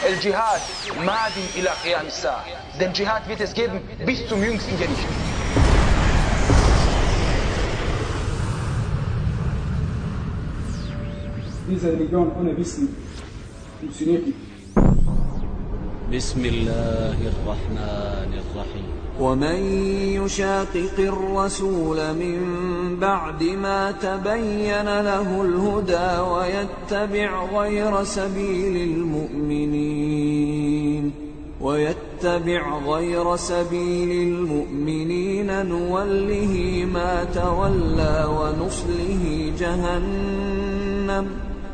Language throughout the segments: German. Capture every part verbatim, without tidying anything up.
الجهاد ماد إلى قيام الساعة. Den Dschihad wird es geben bis zum jüngsten Gericht. Diese Religion ohne Wissen funktioniert nicht. بسم الله الرحمن الرحيم. ومن يشاقق الرسول من بعد ما تبين له الهدى ويتبع غير سبيل المؤمنين ويتبع غير سبيل المؤمنين نوله ما تولى ونصله جهنم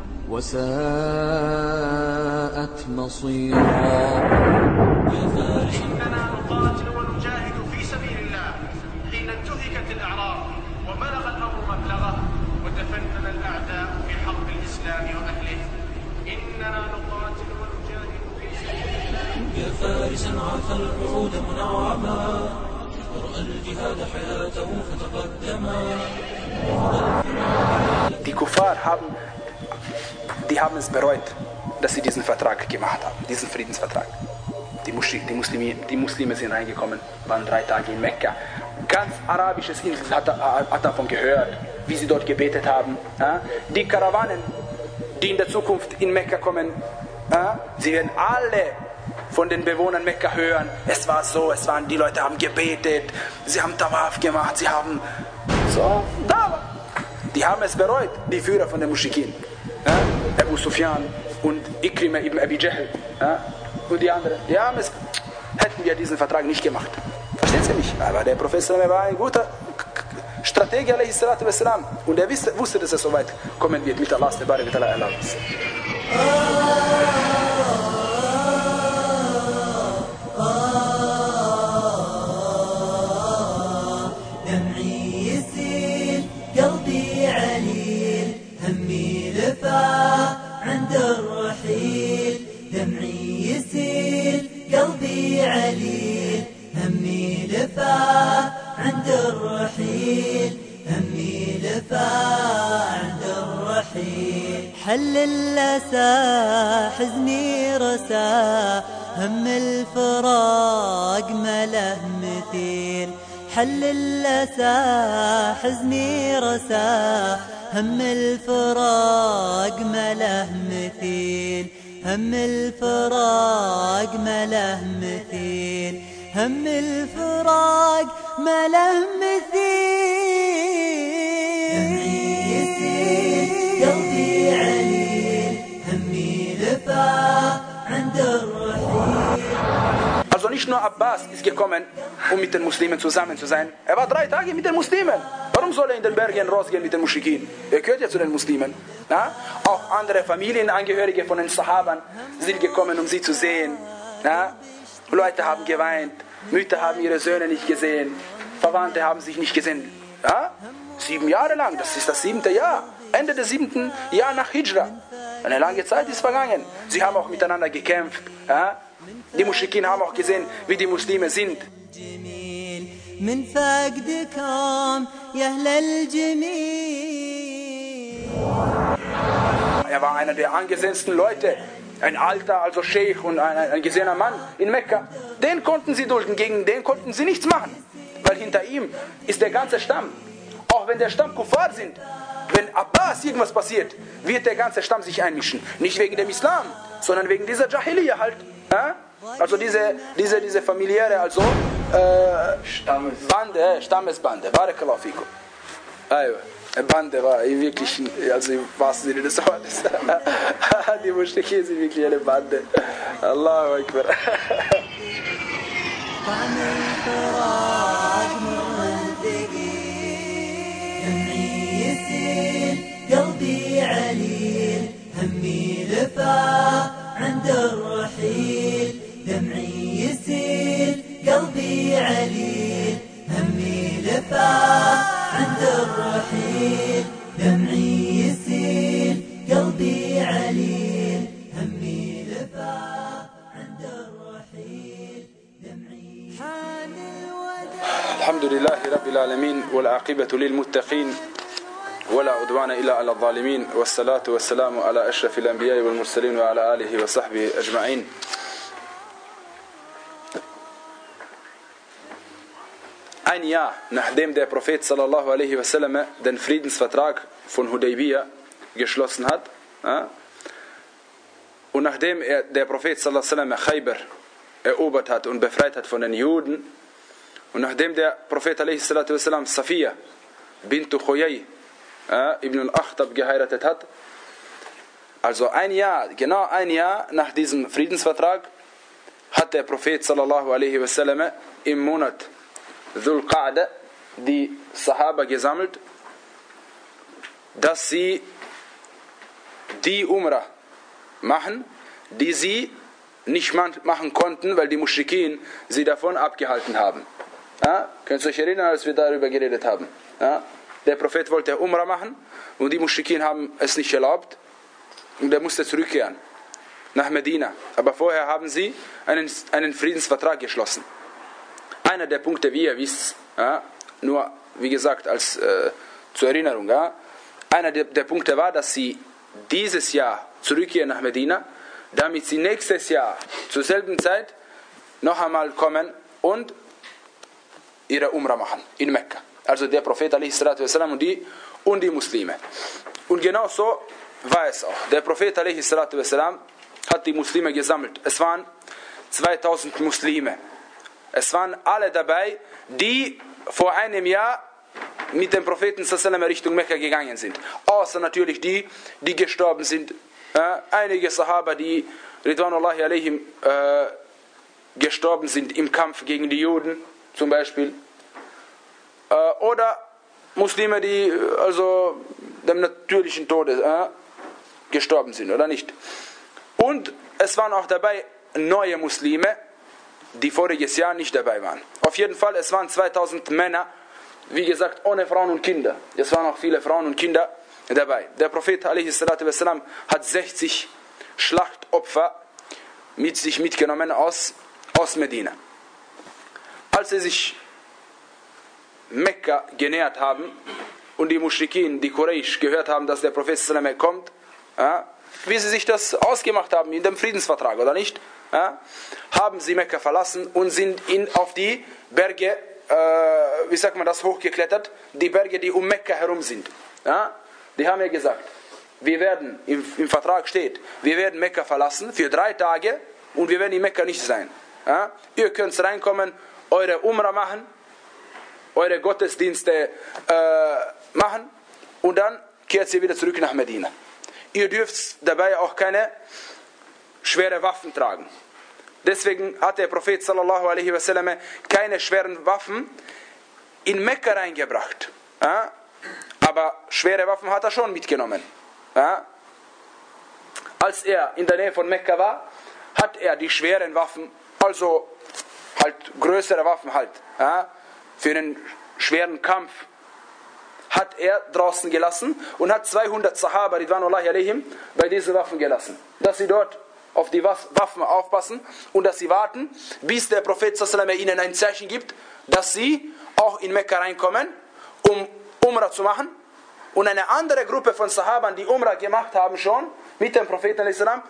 وساءت مصيرا. إننا نقاتل ونجاهد في سبيل الله حين انتهكت الأعراض وبلغ الأمر مبلغه وتفنن الأعداء في حرب الإسلام وأهله. إننا نقاتل ونجاهد في سبيل الله. يا فارسا عاف الوعود منعما ورأى الجهاد حياته فتقدما. Die Kuffar haben, die haben es bereut, dass sie diesen Vertrag gemacht haben, diesen Friedensvertrag. Die, Muschri, die, Muslime, die Muslime sind reingekommen, waren drei Tage in Mekka. Ganz arabisches Insel hat, hat davon gehört, wie sie dort gebetet haben. Die Karawanen, die in der Zukunft in Mekka kommen, sie werden alle von den Bewohnern Mekka hören. Es war so, es waren, die Leute haben gebetet, sie haben Tawaf gemacht, sie haben so, da. Die haben es bereut, die Führer von den Muschrikin. Abu Sufyan und Ikrima ibn Abi Jahl. Und die anderen, die haben es, hätten wir diesen Vertrag nicht gemacht. Versteht ihr mich? Aber der Prophet war ein guter Stratege, alaihi salatu wassalam. Und er wusste, wusste, dass er so weit kommen wird mit Allahs Erlaubnis. عند الرحيل دمعي يسيل قلبي عليل همي لفا عند الرحيل همي لفا عند الرحيل حل الأسى حزني رسى هم الفراق ما له مثيل حل الأسى حزني رسى هم الفراق ما له مثيل هم الفراق ما له مثيل هم الفراق ما له مثيل دمعي يسيل قلبي عليل همي لفا عند الرحيل. Also nicht nur Abbas ist gekommen, um mit den Muslimen zusammen zu sein. Er war drei Tage mit den Muslimen. Warum soll er in den Bergen rausgehen mit den Muschrikin? Er gehört ja zu den Muslimen. Na? Auch andere Familienangehörige von den Sahabern sind gekommen, um sie zu sehen. Na? Leute haben geweint, Mütter haben ihre Söhne nicht gesehen, Verwandte haben sich nicht gesehen. Ja? Sieben Jahre lang, das ist das siebente Jahr. Ende des siebten Jahr nach Hijra. Eine lange Zeit ist vergangen. Sie haben auch miteinander gekämpft. Ja? Die Muschrikin haben auch gesehen, wie die Muslime sind. من فقدكم يا أهل الجميل. Er war einer der angesehensten Leute, ein alter, also Sheikh und ein, ein gesehener Mann in Mekka. Den konnten sie dulden, gegen den konnten sie nichts machen, weil hinter ihm ist der ganze Stamm. Auch wenn der Stamm Kuffar sind, wenn Abbas irgendwas passiert, wird der ganze Stamm sich einmischen. Nicht wegen dem Islam, sondern wegen dieser Jahiliya halt. Ja? Also diese, diese, diese familiäre, also äh, Bande, Stammesbande. Barakallahu fikum. Bande war wirklich, also im wahrsten Sinne des Wortes. Die Muschrikin sind wirklich eine Bande. Allahu Akbar. قلبي عليل همي لفا عند الرحيل دمعي يسيل قلبي عليل همي لفا عند الرحيل دمعي يسيل قلبي عليل همي لفا عند الرحيل دمعي حان الوداع. الحمد لله رب العالمين والعاقبة للمتقين ولا عدوان إلا على الظالمين والصلاة والسلام على أشرف الأنبياء والمرسلين وعلى آله وصحبه أجمعين. Ein Jahr nachdem der Prophet sallallahu alaihi wasallam den Friedensvertrag von Hudaybiyah geschlossen hat, ja, und nachdem er, der Prophet sallallahu alaihi wasallam Khaybar erobert hat und befreit hat von den Juden, und nachdem der Prophet alaihi salatu wasallam Safiya bint Khuyay ja, ibn al-Akhtab geheiratet hat, also ein Jahr, genau ein Jahr nach diesem Friedensvertrag, hat der Prophet sallallahu alaihi wasallam im Monat Dhul Qa'da die Sahaba gesammelt, dass sie die Umrah machen, die sie nicht machen konnten, weil die Muschrikin sie davon abgehalten haben. Ja? Könnt ihr euch erinnern, als wir darüber geredet haben? Ja? Der Prophet wollte Umrah machen und die Muschrikin haben es nicht erlaubt und er musste zurückkehren nach Medina. Aber vorher haben sie einen, einen Friedensvertrag geschlossen. Einer der Punkte, wie ihr wisst, ja, nur wie gesagt als äh, zur Erinnerung, ja, einer der, der Punkte war, dass sie dieses Jahr zurückkehren nach Medina, damit sie nächstes Jahr zur selben Zeit noch einmal kommen und ihre Umrah machen in Mekka. Also der Prophet a.s. und die, und die Muslime. Und genau so war es auch. Der Prophet a.s. hat die Muslime gesammelt. Es waren zweitausend Muslime. Es waren alle dabei, die vor einem Jahr mit dem Propheten Richtung Mekka gegangen sind. Außer natürlich die, die gestorben sind. Äh, einige Sahaba, die Ridwanullahi alaihim äh, gestorben sind im Kampf gegen die Juden zum Beispiel. Äh, oder Muslime, die also dem natürlichen Tode äh, gestorben sind, oder nicht. Und es waren auch dabei neue Muslime, die voriges Jahr nicht dabei waren. Auf jeden Fall, es waren zweitausend Männer, wie gesagt, ohne Frauen und Kinder. Es waren auch viele Frauen und Kinder dabei. Der Prophet a.s. hat sechzig Schlachtopfer mit sich mitgenommen aus, aus Medina. Als sie sich Mekka genähert haben und die Muschrikin, die Quraysh, gehört haben, dass der Prophet kommt, ja, wie sie sich das ausgemacht haben in dem Friedensvertrag, oder nicht? Ja, haben sie Mekka verlassen und sind in, auf die Berge, äh, wie sagt man das, hochgeklettert, die Berge, die um Mekka herum sind. Ja, die haben ja gesagt, wir werden, im, im Vertrag steht, wir werden Mekka verlassen für drei Tage und wir werden in Mekka nicht sein. Ja, ihr könnt reinkommen, eure Umrah machen, eure Gottesdienste äh, machen und dann kehrt ihr wieder zurück nach Medina. Ihr dürft dabei auch keine schwere Waffen tragen. Deswegen hat der Prophet sallallahu alaihi wasallam keine schweren Waffen in Mekka reingebracht. Ja? Aber schwere Waffen hat er schon mitgenommen. Ja? Als er in der Nähe von Mekka war, hat er die schweren Waffen, also halt größere Waffen halt, ja? Für einen schweren Kampf, hat er draußen gelassen und hat zweihundert Sahaba ridwanullahi alaihim bei diesen Waffen gelassen, dass sie dort auf die Waffen aufpassen und dass sie warten, bis der Prophet sallallahu alaihi wasallam ihnen ein Zeichen gibt, dass sie auch in Mekka reinkommen, um Umrah zu machen. Und eine andere Gruppe von Sahabern, die Umrah gemacht haben schon mit dem Propheten alaihi salam,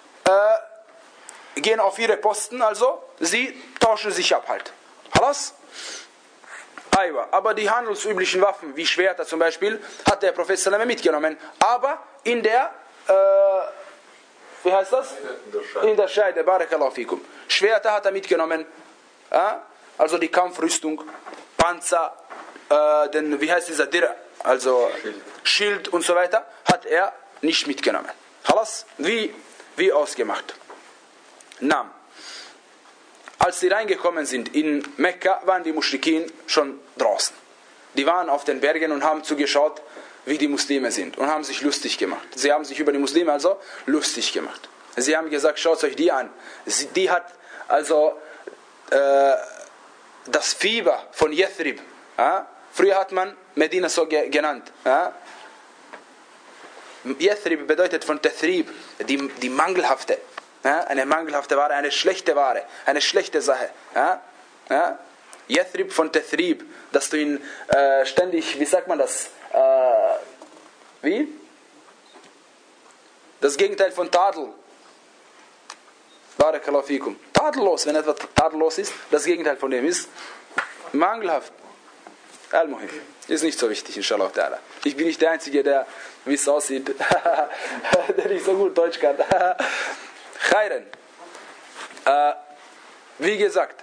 äh, gehen auf ihre Posten, also sie tauschen sich ab halt. Halas? Aber die handelsüblichen Waffen, wie Schwerter zum Beispiel, hat der Prophet sallallahu alaihi wasallam mitgenommen. Aber in der äh, wie heißt das? In der Scheide, barakallahu fikum. Schwerter hat er mitgenommen, äh? Also die Kampfrüstung, Panzer, äh, den, wie heißt dieser Dir, also Schild. Schild und so weiter, hat er nicht mitgenommen. Halas, wie, wie ausgemacht. Nam. Als sie reingekommen sind in Mekka, waren die Muschrikin schon draußen. Die waren auf den Bergen und haben zugeschaut, wie die Muslime sind und haben sich lustig gemacht. Sie haben sich über die Muslime also lustig gemacht. Sie haben gesagt, schaut euch die an. Sie, die hat also äh, das Fieber von Yathrib. Ja? Früher hat man Medina so ge genannt. Ja? Yathrib bedeutet von Tathrib, die, die mangelhafte. Ja? Eine mangelhafte Ware, eine schlechte Ware, eine schlechte Sache. Ja? Ja? Yathrib von Tathrib, dass du ihn äh, ständig, wie sagt man das, äh, Wie? Das Gegenteil von Tadel. Barakallahu fikum. Tadellos, wenn etwas tadellos ist, das Gegenteil von dem ist mangelhaft. Al-Muhim. Ist nicht so wichtig, inshallah ta'ala. Ich bin nicht der Einzige, der, wie es aussieht, der nicht so gut Deutsch kann. Khairan. Äh, wie gesagt,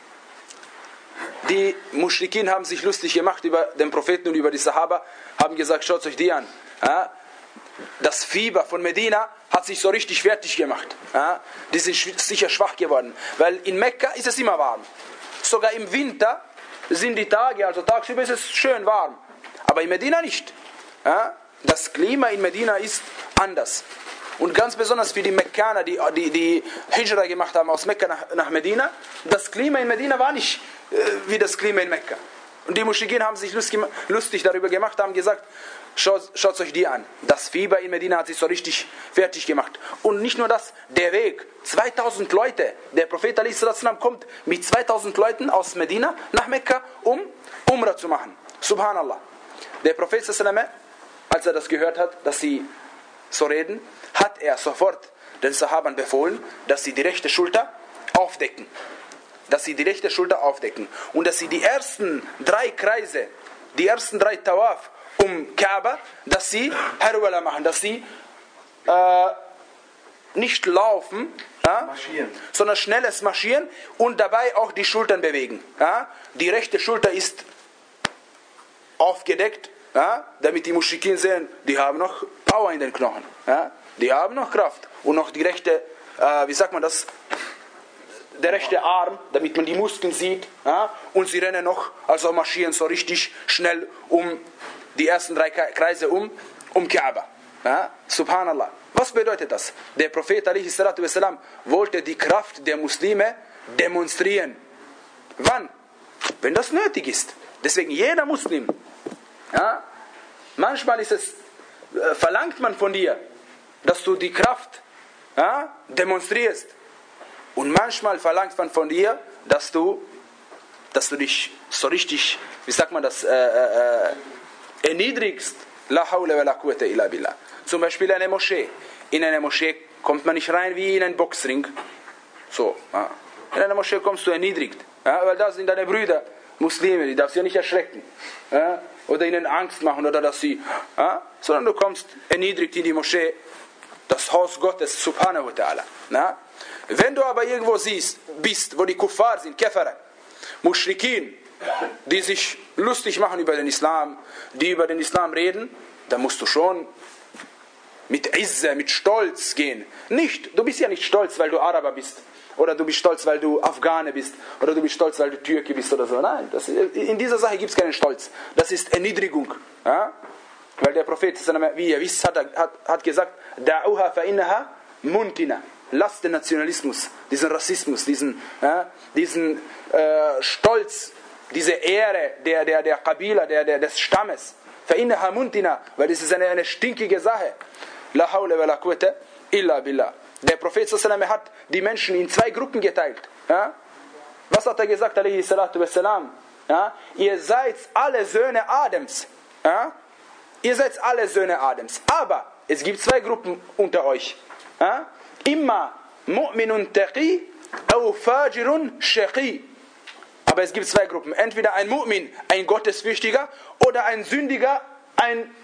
die Muschrikin haben sich lustig gemacht über den Propheten und über die Sahaba, haben gesagt, schaut euch die an. Ja? Das Fieber von Medina hat sich so richtig fertig gemacht. Ja? Die sind sicher schwach geworden. Weil in Mekka ist es immer warm. Sogar im Winter sind die Tage, also tagsüber ist es schön warm. Aber in Medina nicht. Ja? Das Klima in Medina ist anders. Und ganz besonders für die Mekkaner, die, die, die Hijra gemacht haben aus Mekka nach, nach Medina, das Klima in Medina war nicht äh, wie das Klima in Mekka. Und die Muschrikin haben sich lustig, lustig darüber gemacht, haben gesagt, schaut, schaut euch die an. Das Fieber in Medina hat sich so richtig fertig gemacht. Und nicht nur das, der Weg, zweitausend Leute, der Prophet ﷺ kommt mit zweitausend Leuten aus Medina nach Mekka, um Umrah zu machen. Subhanallah. Der Prophet ﷺ, als er das gehört hat, dass sie so reden, hat er sofort den Sahabern befohlen, dass sie die rechte Schulter aufdecken. Dass sie die rechte Schulter aufdecken. Und dass sie die ersten drei Kreise, die ersten drei Tawaf um Kaaba, dass sie Harwala machen, dass sie äh, nicht laufen, ja, sondern schnelles Marschieren und dabei auch die Schultern bewegen. Ja. Die rechte Schulter ist aufgedeckt, ja, damit die Muschrikin sehen, die haben noch Power in den Knochen. Ja. Die haben noch Kraft. Und noch die rechte, äh, wie sagt man das, der rechte Arm, damit man die Muskeln sieht. Ja. Und sie rennen noch, also marschieren so richtig schnell um die ersten drei Kreise um, um Kaaba. Ja. Subhanallah. Was bedeutet das? Der Prophet ﷺ wollte die Kraft der Muslime demonstrieren. Wann? Wenn das nötig ist. Deswegen jeder Muslim. Ja, manchmal ist es, äh, verlangt man von dir, dass du die Kraft, ja, demonstrierst. Und manchmal verlangt man von dir, dass du, dass du dich so richtig, wie sagt man das, äh, äh, erniedrigst. La hawla wa la quwwata illa billah. Zum Beispiel eine Moschee. In eine Moschee kommt man nicht rein wie in einen Boxring. So, ja. In eine Moschee kommst du erniedrigt. Ja, weil da sind deine Brüder, Muslime, die darfst du ja nicht erschrecken. Ja, oder ihnen Angst machen, oder dass sie, ja, sondern du kommst erniedrigt in die Moschee, das Haus Gottes, subhanahu wa ta'ala. Ja. Wenn du aber irgendwo siehst, bist, wo die Kuffar sind, Kafara, Mushrikin, die sich lustig machen über den Islam, die über den Islam reden, dann musst du schon mit Izze, mit Stolz gehen. Nicht, du bist ja nicht stolz, weil du Araber bist. Oder du bist stolz, weil du Afghane bist. Oder du bist stolz, weil du Türke bist oder so. Nein, das, in dieser Sache gibt es keinen Stolz. Das ist Erniedrigung. Ja? Weil der Prophet, wie ihr wisst, hat, hat, hat gesagt, Da'uha fa innaha muntina. Lasst den Nationalismus, diesen Rassismus, diesen, ja, diesen äh, Stolz, diese Ehre der, der, der Kabila, der, der, des Stammes. Fa innaha muntina. Weil das ist eine, eine stinkige Sache. La hawla wa la quwwata illa billah. Der Prophet sallallahu hat die Menschen in zwei Gruppen geteilt. Ja? Was hat er gesagt? Alayhi salatu wassalam. Ja? Ihr seid alle Söhne Adams. Ja? Ihr seid alle Söhne Adams. Aber es gibt zwei Gruppen unter euch. Ja? Imma mu'minun taqi au fajirun shaqi. Aber es gibt zwei Gruppen. Entweder ein Mu'min, ein Gottesfürchtiger, oder ein Sündiger, ein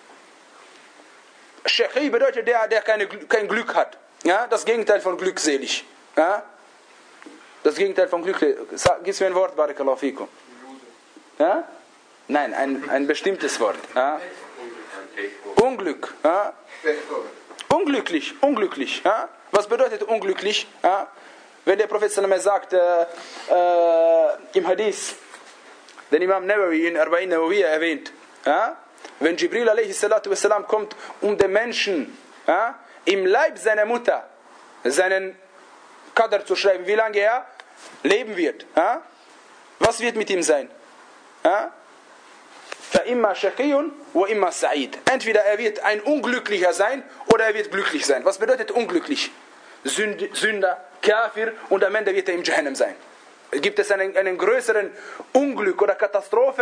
Shaqi bedeutet der, der keine, kein Glück hat. Ja, das Gegenteil von glückselig. Ja? Das Gegenteil von glückselig. Gib mir ein Wort, Barakallahu fikum. Ja? Nein, ein, ein bestimmtes Wort. Ja? Unglück. Ja? Unglücklich, unglücklich. Ja? Was bedeutet unglücklich? Ja? Wenn der Prophet sagt, äh, äh, im Hadith, den Imam Nawawi in Arba'in Nawawiyya erwähnt, ja? Wenn Jibril alaihi salatu wassalam kommt, um den Menschen, ja, im Leib seiner Mutter seinen Qadr zu schreiben, wie lange er leben wird. Ja? Was wird mit ihm sein? Ja? فَإِمَّا شَقِيٌّ وَإِمَّا سَعِيدٌ. Entweder er wird ein Unglücklicher sein oder er wird glücklich sein. Was bedeutet unglücklich? Sünder, Kafir, und am Ende wird er im Jahannam sein. Gibt es einen, einen größeren Unglück oder Katastrophe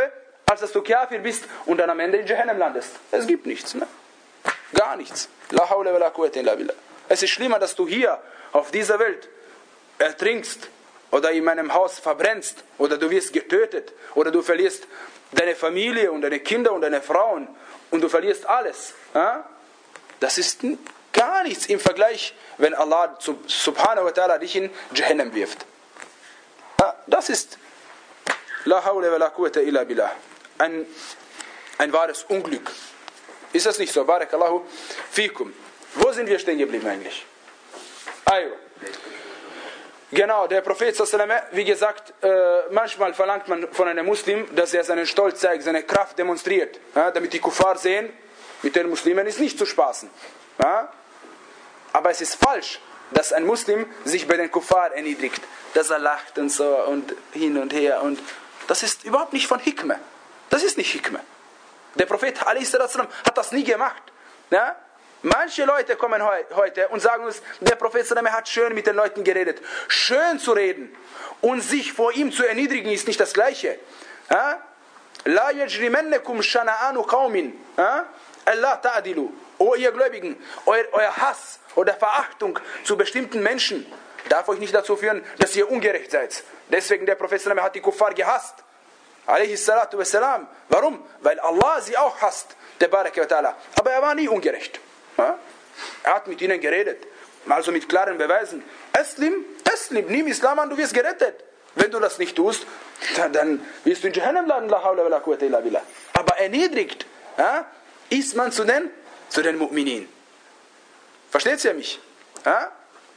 als dass du Kafir bist und dann am Ende in Jahannam landest. Es gibt nichts mehr. Gar nichts. La hawla wa la quwwata illa billah. Es ist schlimmer, dass du hier auf dieser Welt ertrinkst oder in meinem Haus verbrennst oder du wirst getötet oder du verlierst deine Familie und deine Kinder und deine Frauen und du verlierst alles. Das ist gar nichts im Vergleich, wenn Allah subhanahu wa ta'ala dich in Jahannam wirft. Das ist La hawla wa la quwwata illa billah. Ein, ein wahres Unglück. Ist das nicht so? Barakallahu fikum. Wo sind wir stehen geblieben eigentlich? Ayo. Genau, der Prophet sallallahu alaihi wasallam, wie gesagt, äh, manchmal verlangt man von einem Muslim, dass er seinen Stolz zeigt, seine Kraft demonstriert, ja, damit die Kuffar sehen, mit den Muslimen ist nicht zu spaßen. Ja? Aber es ist falsch, dass ein Muslim sich bei den Kuffar erniedrigt, dass er lacht und so und hin und her. Und das ist überhaupt nicht von Hikmah. Das ist nicht Hikmah. Der Prophet ﷺ hat das nie gemacht. Ja? Manche Leute kommen heu, heute und sagen uns, der Prophet ﷺ hat schön mit den Leuten geredet. Schön zu reden und sich vor ihm zu erniedrigen ist nicht das Gleiche. La yajrimannakum shana'anu qaumin alla ta'dilu. O ihr Gläubigen, euer, euer Hass oder Verachtung zu bestimmten Menschen darf euch nicht dazu führen, dass ihr ungerecht seid. Deswegen der Prophet ﷺ hat die Kuffar gehasst. Alayhi salatu wassalam. Warum? Weil Allah sie auch hasst. Der Baraka wa ta'ala. Aber er war nie ungerecht. Ja? Er hat mit ihnen geredet. Also mit klaren Beweisen. Aslim, Aslim, nimm Islam an, du wirst gerettet. Wenn du das nicht tust, dann, dann wirst du in Jahannam landen. La hawla wa la quwwata illa billah. Aber erniedrigt ja, ist man zu den, zu den Mu'minin. Versteht ihr mich? Ja?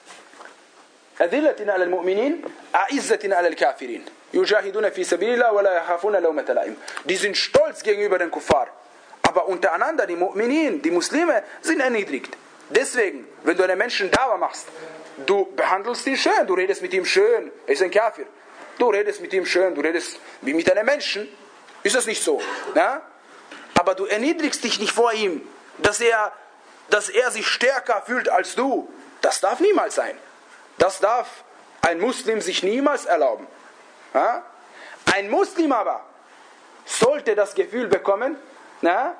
أذلة على المؤمنين أعزة على الكافرين يجاهدون في سبيل الله ولا يخافون لومة لائم. Die sind stolz gegenüber den Kuffar, aber untereinander die Mu'minin, die Muslime sind erniedrigt. Deswegen, wenn du einen Menschen Dawa machst, du behandelst ihn schön, du redest mit ihm schön, er ist ein Kafir. Du redest mit ihm schön, du redest wie mit einem Menschen. Ist das nicht so? Ja? Aber du erniedrigst dich nicht vor ihm, dass er, dass er sich stärker fühlt als du. Das darf niemals sein. Das darf ein Muslim sich niemals erlauben. Ja? Ein Muslim aber sollte das Gefühl bekommen, na?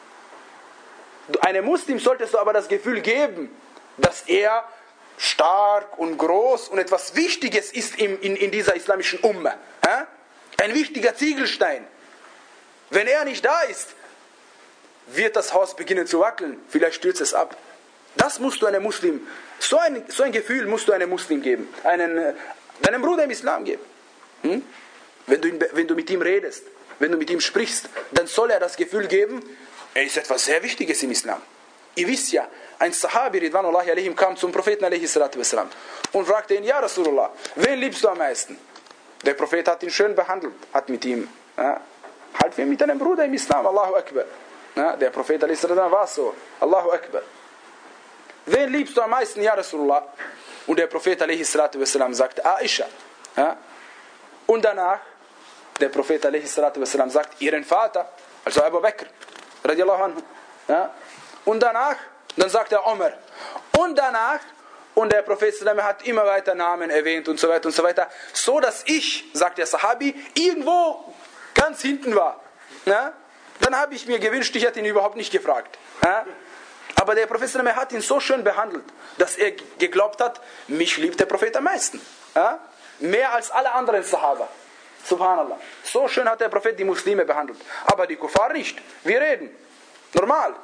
Einem Muslim solltest du aber das Gefühl geben, dass er stark und groß und etwas Wichtiges ist in, in, in dieser islamischen Ummah. Ja? Ein wichtiger Ziegelstein. Wenn er nicht da ist, wird das Haus beginnen zu wackeln. Vielleicht stürzt es ab. Das musst du einem Muslim, so ein, so ein Gefühl musst du einem Muslim geben, einen, deinem Bruder im Islam geben. Hm? Wenn du, wenn du mit ihm redest, wenn du mit ihm sprichst, dann soll er das Gefühl geben, er ist etwas sehr Wichtiges im Islam. Ihr wisst ja, ein Sahabi, Ridwanullahi alaihim, kam zum Propheten alaihi salatu wassalam und fragte ihn, ja Rasulullah, wen liebst du am meisten? Der Prophet hat ihn schön behandelt, hat mit ihm, ja, halt wie mit einem Bruder im Islam, Allahu Akbar. Ja, der Prophet alaihi salatu wassalam war so, Allahu Akbar. Wen liebst du am meisten, ja Rasulullah? Und der Prophet alaihi salatu wassalam sagt, Aisha. Ja? Und danach, der Prophet alaihi salatu wassalam sagt, ihren Vater, also Abu Bakr, radiallahu anhu. Ja? Und danach, dann sagt er Umar. Und danach, und der Prophet sallam hat immer weiter Namen erwähnt und so weiter und so weiter, so dass ich, sagt der Sahabi, irgendwo ganz hinten war. Ja? Dann habe ich mir gewünscht, ich hätte ihn überhaupt nicht gefragt. Ja? Aber der Prophet hat ihn so schön behandelt, dass er geglaubt hat, mich liebt der Prophet am meisten. Ja? Mehr als alle anderen Sahaba. Subhanallah. So schön hat der Prophet die Muslime behandelt. Aber die Kuffar nicht. Wir reden. Normal.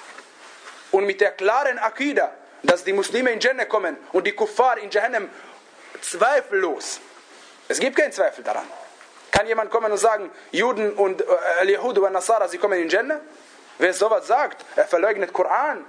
Und mit der klaren Akida, dass die Muslime in Jannah kommen und die Kuffar in Jahannam, zweifellos. Es gibt keinen Zweifel daran. Kann jemand kommen und sagen, Juden und Al-Yahud und Nasara, sie kommen in Jannah? Wer sowas sagt, er verleugnet Koran.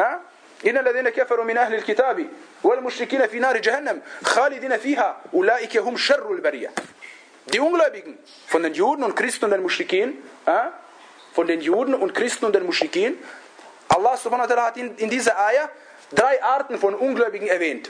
إن الذين كفروا من أهل الكتاب والمشركين في نار جهنم خالدين فيها أولئك هم شر البرية. Die Ungläubigen von den Juden und Christen und den Muschrikin, von den Juden und Christen und den Muschrikin, Allah subhanahu wa ta'ala hat in, in dieser Ayah drei Arten von Ungläubigen erwähnt.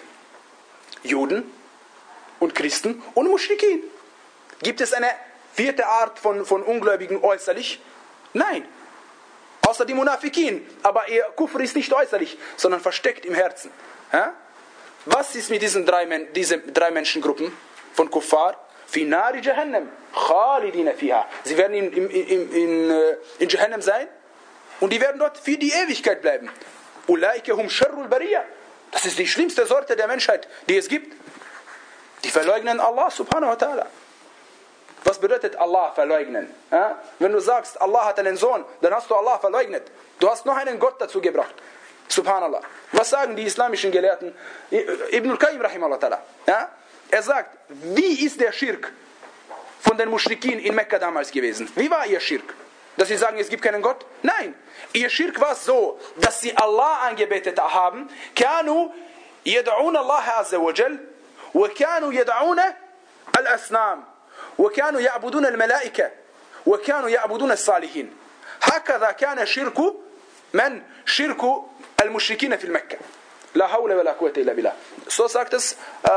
Juden und Christen und Muschrikin. Gibt es eine vierte Art von, von Ungläubigen äußerlich? Nein. Außer die Munafikin. Aber ihr Kufr ist nicht äußerlich, sondern versteckt im Herzen. Ja? Was ist mit diesen drei, diesen drei Menschengruppen von Kuffar? fi nari Jahannam, khalidina fiha. Sie werden in, in, in, in, in Jahannam sein und die werden dort für die Ewigkeit bleiben. Ulaika hum sharrul bariyah. Das ist die schlimmste Sorte der Menschheit, die es gibt. Die verleugnen Allah subhanahu wa ta'ala. Was bedeutet Allah verleugnen? Ja? Wenn du sagst, Allah hat einen Sohn, dann hast du Allah verleugnet. Du hast noch einen Gott dazu gebracht. Subhanallah. Was sagen die islamischen Gelehrten? Ibn al-Qayyim rahimahullah ta'ala. Ja? Er sagt, wie ist der Schirk von den Muschrikin in Mekka damals gewesen? Wie war ihr Schirk? Dass sie sagen, es gibt keinen Gott? Nein. Ihr Schirk war so, dass sie Allah angebetet haben. Kanu yad'un Allah azza wa jal wa kanu yad'un al-asnam wa kanu ya'budun al-malaika wa kanu ya'budun as-salihin. Hakadha kana shirku man shirku al-mushrikin fi Mekka. La hawla wa la quwwata illa billah. So sagt es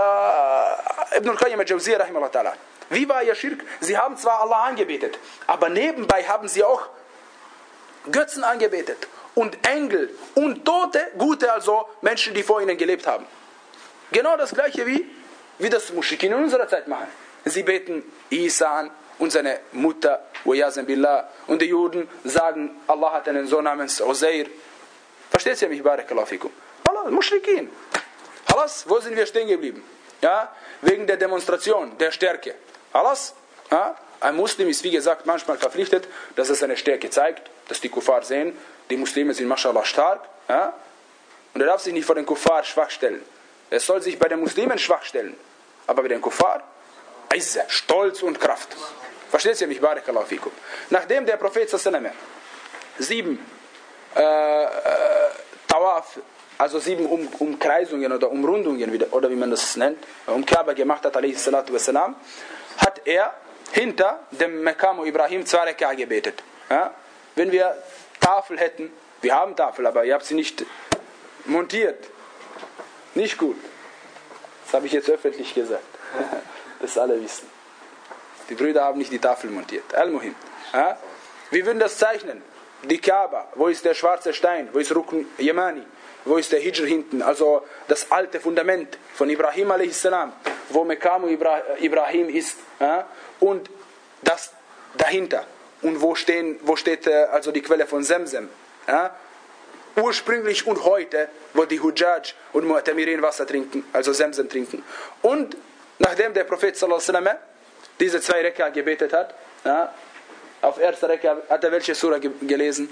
äh, Ibn al-Qayyim al-Jawziyya rahimahullah ta'ala. Wie war ihr Schirk? Sie haben zwar Allah angebetet, aber nebenbei haben sie auch Götzen angebetet und Engel und Tote, Gute, also Menschen, die vor ihnen gelebt haben. Genau das gleiche wie, wie das Muschrikin in unserer Zeit machen. Sie beten Isa an und seine Mutter, billah, und die Juden sagen, Allah hat einen Sohn namens Uzair. Versteht ihr mich? Barakallahu fikum. Allah, Muschrikin. Halas, wo sind wir stehen geblieben? Ja, wegen der Demonstration, der Stärke. Alles? Ja? Ein Muslim ist wie gesagt manchmal verpflichtet, dass er seine Stärke zeigt, dass die Kuffar sehen, die Muslime sind mashallah stark. Ja? Und er darf sich nicht vor den Kuffar schwach stellen. Er soll sich bei den Muslimen schwach stellen. Aber bei den Kuffar, Izza, Stolz und Kraft. Versteht ihr mich? Barakallahu fikum. Nachdem der Prophet sallallahu alaihi wasallam sieben äh, äh, Tawaf, also sieben um, Umkreisungen oder Umrundungen, oder wie man das nennt, um Kaaba gemacht hat, alaihi salatu wassalam, hat er hinter dem Maqam Ibrahim zwei Reka gebetet. Ja? Wenn wir Tafel hätten, wir haben Tafel, aber ihr habt sie nicht montiert. Nicht gut. Das habe ich jetzt öffentlich gesagt. Das alle wissen. Die Brüder haben nicht die Tafel montiert. Al-Muhim. Ja? Wir würden das zeichnen. Die Kaaba, wo ist der schwarze Stein? Wo ist Rukn Yamani? Wo ist der Hijr hinten? Also das alte Fundament von Ibrahim a s, wo Maqam Ibrahim ist. Ja? Und das dahinter. Und wo, stehen, wo steht also die Quelle von Zemzem. Ja? Ursprünglich und heute, wo die Hujjaj und Mu'tamirin Wasser trinken, also Zemzem trinken. Und nachdem der Prophet sallallahu alaihi wasallam diese zwei Reka gebetet hat, ja, auf erster Reka hat er welche Surah ge gelesen?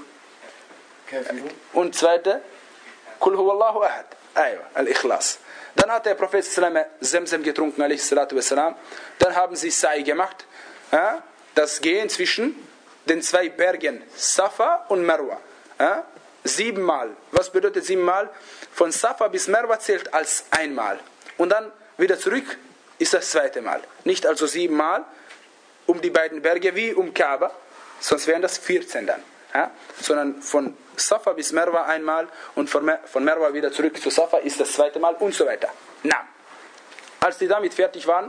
Und zweite? Kul huwallahu ahad. Aywa, al-Ikhlas. Dann hat der Prophet sallallahu alaihi wasallam Zemzem getrunken, alaihi salatu wassalam. Dann haben sie Sa'i gemacht. Ja, das Gehen zwischen den zwei Bergen, Safa und Marwa. Ja, siebenmal. Was bedeutet siebenmal? Von Safa bis Marwa zählt als einmal. Und dann wieder zurück ist das zweite Mal. Nicht also siebenmal um die beiden Berge wie um Kaaba, sonst wären das vierzehn dann. Ja? Sondern von Safa bis Marwa einmal und von, Mer von Marwa wieder zurück zu Safa ist das zweite Mal und so weiter. Na, als die damit fertig waren,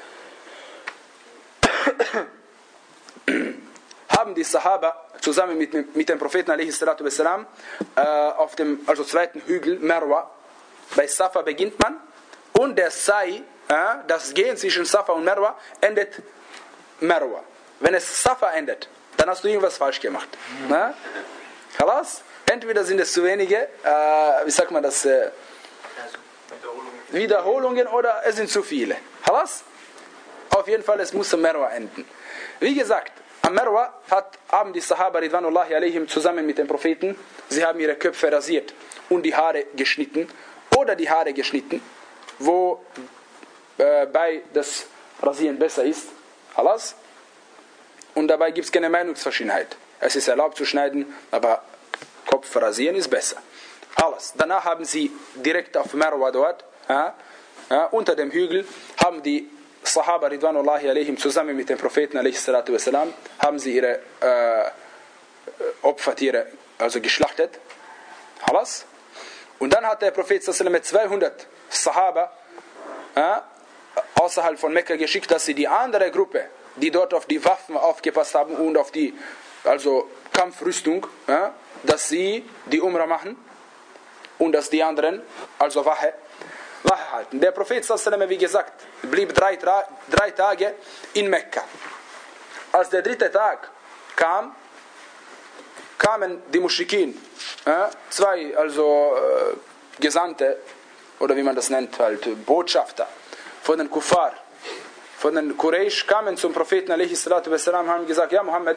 haben die Sahaba zusammen mit, mit dem Propheten alaihi salatu wassalam, äh, auf dem also zweiten Hügel Marwa, bei Safa beginnt man und der Sa'i, äh, das Gehen zwischen Safa und Marwa endet Marwa. Wenn es Safa endet, dann hast du irgendwas falsch gemacht. Na? Khalas? Entweder sind es zu wenige, äh, wie sagt man das, äh, Wiederholungen oder es sind zu viele. Khalas? Auf jeden Fall, es muss am Marwa enden. Wie gesagt, am Marwa hat, haben die Sahaba Ridwanullahi alaihim zusammen mit den Propheten, sie haben ihre Köpfe rasiert und die Haare geschnitten oder die Haare geschnitten, wo äh, bei das Rasieren besser ist. Alles. Und dabei gibt es keine Meinungsverschiedenheit. Es ist erlaubt zu schneiden, aber Kopf rasieren ist besser. Alles. Danach haben sie direkt auf Marwa dort, ja, ja, unter dem Hügel, haben die Sahaba Ridwanullahi alaihim zusammen mit dem Propheten alaihi salatu wassalam, haben sie ihre äh, Opfertiere also geschlachtet. Alles. Und dann hat der Prophet sallallahu alaihi wasallam zweihundert Sahaba ja, außerhalb von Mekka geschickt, dass sie die andere Gruppe, die dort auf die Waffen aufgepasst haben und auf die also Kampfrüstung, ja, dass sie die Umrah machen und dass die anderen, also Wache, Wache halten. Der Prophet sallallahu alaihi wasallam, wie gesagt, blieb drei, drei Tage in Mekka. Als der dritte Tag kam, kamen die Muschrikin, äh, zwei also äh, Gesandte, oder wie man das nennt, halt Botschafter von den Kuffar, von den Quraysh, kamen zum Propheten alaihi salatu wassalam, haben gesagt, ja Mohammed,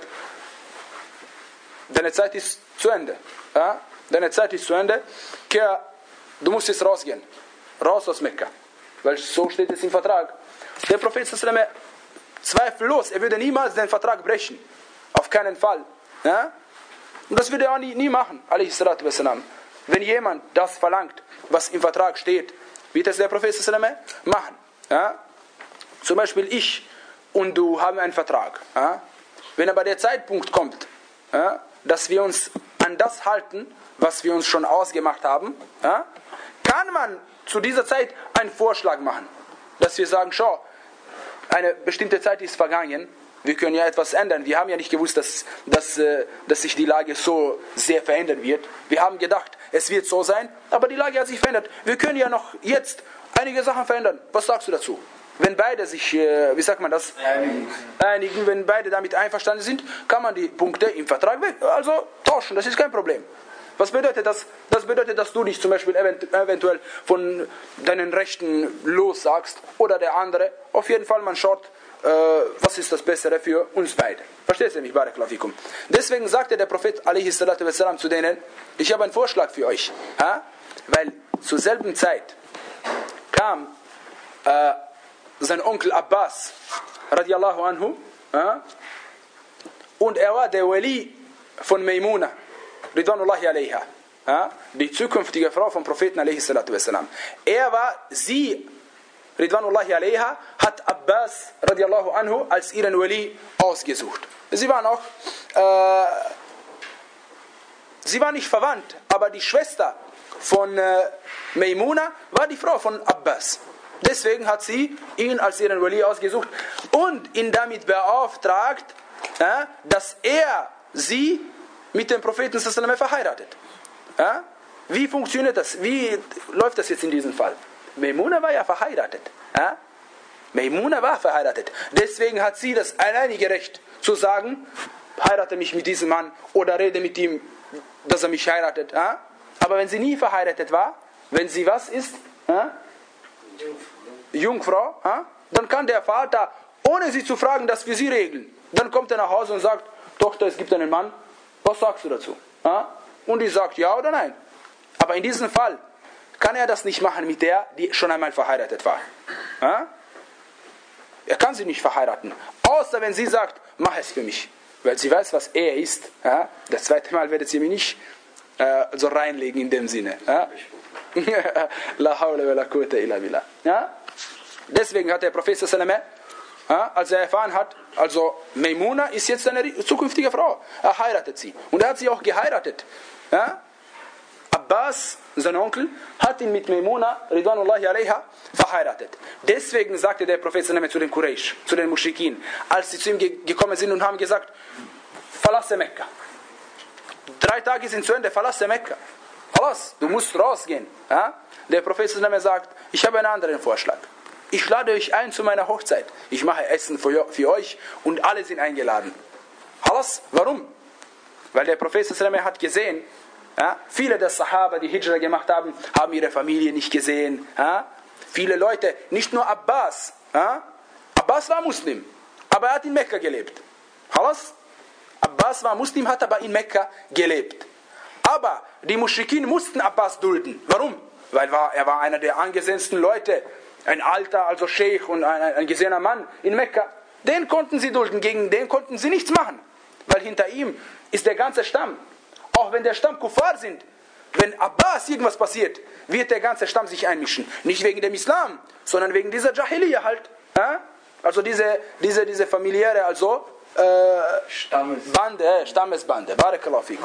deine Zeit ist zu Ende. Ja? Deine Zeit ist zu Ende. Du musst jetzt rausgehen. Raus aus Mekka. Weil so steht es im Vertrag. Der Prophet sallallahu alaihi wasallam, zweifellos, er würde niemals den Vertrag brechen. Auf keinen Fall. Ja? Und das würde er auch nie, nie machen, alaihi salatu wassalam. Wenn jemand das verlangt, was im Vertrag steht, wird es der Prophet sallallahu alaihi wasallam machen. Ja? Zum Beispiel ich und du haben einen Vertrag. Ja? Wenn aber der Zeitpunkt kommt, ja, dass wir uns an das halten, was wir uns schon ausgemacht haben, ja, kann man zu dieser Zeit einen Vorschlag machen. Dass wir sagen, schau, eine bestimmte Zeit ist vergangen, wir können ja etwas ändern. Wir haben ja nicht gewusst, dass, dass, dass sich die Lage so sehr verändern wird. Wir haben gedacht, es wird so sein, aber die Lage hat sich verändert. Wir können ja noch jetzt einige Sachen verändern. Was sagst du dazu? Wenn beide sich, wie sagt man das, einigen. einigen, wenn beide damit einverstanden sind, kann man die Punkte im Vertrag weg, also tauschen, das ist kein Problem. Was bedeutet das? Das bedeutet, dass du dich zum Beispiel eventuell von deinen Rechten lossagst oder der andere. Auf jeden Fall, man schaut, äh, was ist das Bessere für uns beide. Verstehst du mich, Barakallahu fikum? Deswegen sagte der Prophet alaihi salatu wassalam zu denen, ich habe einen Vorschlag für euch. Ha? Weil zur selben Zeit kam äh, sein Onkel Abbas, radiallahu anhu, äh, und er war der Wali von Maimuna, ridwanullahi alaiha, äh, die zukünftige Frau vom Propheten alaihi salatu wassalam. Er war, sie, ridwanullahi alaiha, hat Abbas, radiallahu anhu, als ihren Wali ausgesucht. Sie waren auch, äh, sie war nicht verwandt, aber die Schwester von äh, Maimuna war die Frau von Abbas. Deswegen hat sie ihn als ihren Wali ausgesucht und ihn damit beauftragt, ja, dass er sie mit dem Propheten sallallahu alaihi wasallam verheiratet. Ja? Wie funktioniert das? Wie läuft das jetzt in diesem Fall? Maimuna war ja verheiratet. Ja? Maimuna war verheiratet. Deswegen hat sie das alleinige Recht zu sagen, heirate mich mit diesem Mann oder rede mit ihm, dass er mich heiratet. Ja? Aber wenn sie nie verheiratet war, wenn sie was ist? Ja? Jungfrau, ha? Dann kann der Vater, ohne sie zu fragen, das für sie regeln. Dann kommt er nach Hause und sagt, Tochter, es gibt einen Mann, was sagst du dazu? Ha? Und die sagt ja oder nein. Aber in diesem Fall kann er das nicht machen mit der, die schon einmal verheiratet war. Ha? Er kann sie nicht verheiraten, außer wenn sie sagt, mach es für mich. Weil sie weiß, was er ist. Ha? Das zweite Mal werdet sie mich nicht äh, so reinlegen in dem Sinne. Ha? La hawla wa la quwwata illa billah. Ja? Deswegen hat der Prophet sallallahu alaihi wasallam, als er erfahren hat, also Maimuna ist jetzt eine zukünftige Frau, er heiratet sie. Und er hat sie auch geheiratet. Ja? Abbas, sein Onkel, hat ihn mit Maimuna, ridwanullahi alaiha, verheiratet. Deswegen sagte der Prophet sallallahu alaihi wasallam zu den Quraysh, zu den Muschrikin, als sie zu ihm ge- gekommen sind und haben gesagt, verlasse Mekka. Drei Tage sind zu Ende, verlasse Mekka. Alles, du musst rausgehen. Ja? Der Prophet sallallahu alaihi wasallam sagt, ich habe einen anderen Vorschlag. Ich lade euch ein zu meiner Hochzeit. Ich mache Essen für, für euch und alle sind eingeladen. Alles, warum? Weil der Prophet sallallahu alaihi wasallam hat gesehen, ja, viele der Sahaba, die Hijra gemacht haben, haben ihre Familie nicht gesehen. Ja? Viele Leute, nicht nur Abbas. Ja? Abbas war Muslim, aber er hat in Mekka gelebt. Alles? Abbas war Muslim, hat aber in Mekka gelebt. Aber die Muschrikin mussten Abbas dulden. Warum? Weil er war einer der angesehensten Leute, ein alter, also Sheikh und ein, ein gesehener Mann in Mekka. Den konnten sie dulden, gegen den konnten sie nichts machen. Weil hinter ihm ist der ganze Stamm. Auch wenn der Stamm Kuffar sind, wenn Abbas irgendwas passiert, wird der ganze Stamm sich einmischen. Nicht wegen dem Islam, sondern wegen dieser Jahiliya halt. Also diese, diese, diese familiäre, also äh, Stammesbande, äh, Stammesbande. Barakallahu fikum.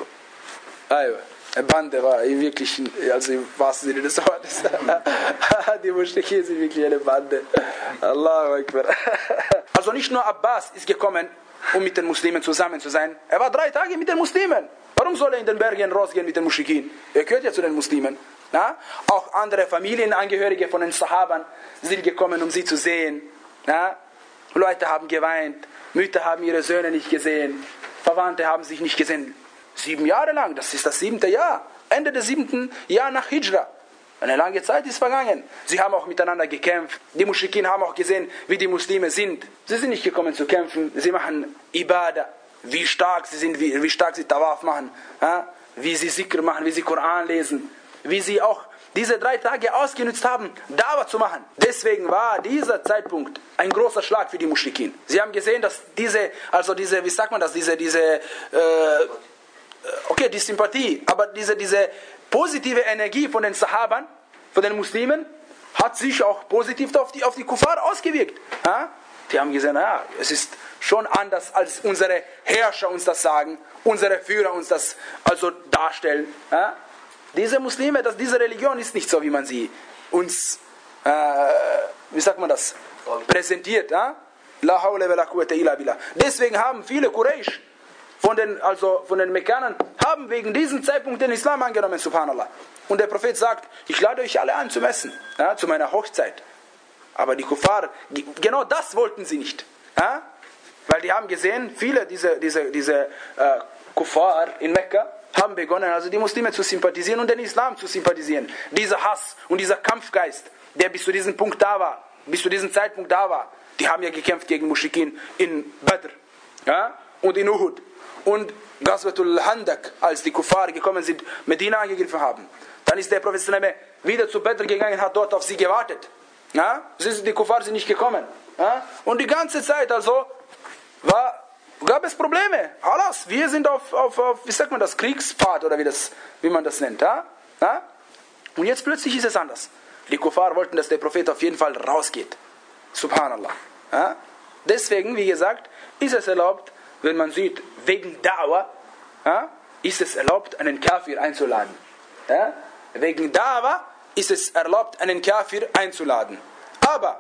Bande war wirklich, also was Sinne des Wortes. Die Muschrikin sind wirklich eine Bande. Allahu Akbar. Also nicht nur Abbas ist gekommen, um mit den Muslimen zusammen zu sein. Er war drei Tage mit den Muslimen. Warum soll er in den Bergen rausgehen mit den Muschrikin? Er gehört ja zu den Muslimen. Ja? Auch andere Familienangehörige von den Sahabern sind gekommen, um sie zu sehen. Ja? Leute haben geweint, Mütter haben ihre Söhne nicht gesehen, Verwandte haben sich nicht gesehen. Sieben Jahre lang, das ist das siebente Jahr, Ende des siebten Jahr nach Hijra. Eine lange Zeit ist vergangen. Sie haben auch miteinander gekämpft. Die Muschrikin haben auch gesehen, wie die Muslime sind. Sie sind nicht gekommen zu kämpfen. Sie machen Ibadah. Wie stark sie sind, wie, wie stark sie Tawaf machen. Ja? Wie sie Zikr machen, wie sie Koran lesen. Wie sie auch diese drei Tage ausgenutzt haben, Dawah zu machen. Deswegen war dieser Zeitpunkt ein großer Schlag für die Muschrikin. Sie haben gesehen, dass diese, also diese, wie sagt man das, diese, diese, äh, okay, die Sympathie, aber diese, diese positive Energie von den Sahabern, von den Muslimen, hat sich auch positiv auf die, auf die Kuffar ausgewirkt. Ja? Die haben gesehen, ja, es ist schon anders, als unsere Herrscher uns das sagen, unsere Führer uns das also darstellen. Ja? Diese Muslime, das, diese Religion ist nicht so, wie man sie uns, äh, wie sagt man das, präsentiert. Ja? La hawla wa la quwwata illa billah. Deswegen haben viele Quraysh, von den, also von den Mekkanern, haben wegen diesem Zeitpunkt den Islam angenommen, subhanallah. Und der Prophet sagt, ich lade euch alle ein zum Essen, ja, zu meiner Hochzeit. Aber die Kuffar, genau das wollten sie nicht. Ja? Weil die haben gesehen, viele dieser diese, diese, äh, Kuffar in Mekka haben begonnen, also die Muslime zu sympathisieren und den Islam zu sympathisieren. Dieser Hass und dieser Kampfgeist, der bis zu diesem Punkt da war, bis zu diesem Zeitpunkt da war, die haben ja gekämpft gegen Muschrikin in Badr, ja, und in Uhud. Und Ghazwatul Handak, als die Kuffar gekommen sind, Medina angegriffen haben. Dann ist der Prophet wieder zu Badr gegangen, hat dort auf sie gewartet. Ja? Die Kuffar sind nicht gekommen. Ja? Und die ganze Zeit also war, gab es Probleme. Alles, wir sind auf, auf, auf, wie sagt man das, Kriegspfad oder wie, das, wie man das nennt. Ja? Ja? Und jetzt plötzlich ist es anders. Die Kuffar wollten, dass der Prophet auf jeden Fall rausgeht. Subhanallah. Ja? Deswegen, wie gesagt, ist es erlaubt, wenn man sieht, wegen Da'wah, ja, ist es erlaubt, einen Kafir einzuladen. Ja? Wegen Da'wah ist es erlaubt, einen Kafir einzuladen. Aber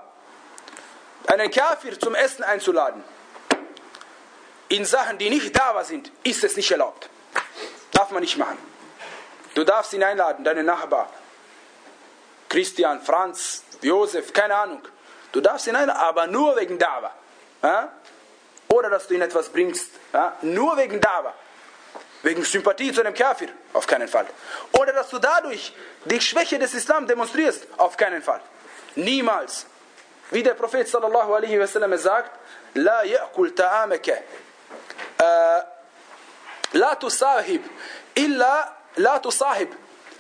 einen Kafir zum Essen einzuladen, in Sachen, die nicht Da'wah sind, ist es nicht erlaubt. Darf man nicht machen. Du darfst ihn einladen, deinen Nachbar, Christian, Franz, Josef, keine Ahnung. Du darfst ihn einladen, aber nur wegen Da'wah. Ja? Oder dass du ihm etwas bringst, ja? Nur wegen Da'wah. Wegen Sympathie zu einem Kafir, auf keinen Fall. Oder dass du dadurch die Schwäche des Islam demonstrierst, auf keinen Fall. Niemals. Wie der Prophet sallallahu alaihi wasallam sagt, La ya'kul ta'amaka, La tusahib, illa, La tusahib,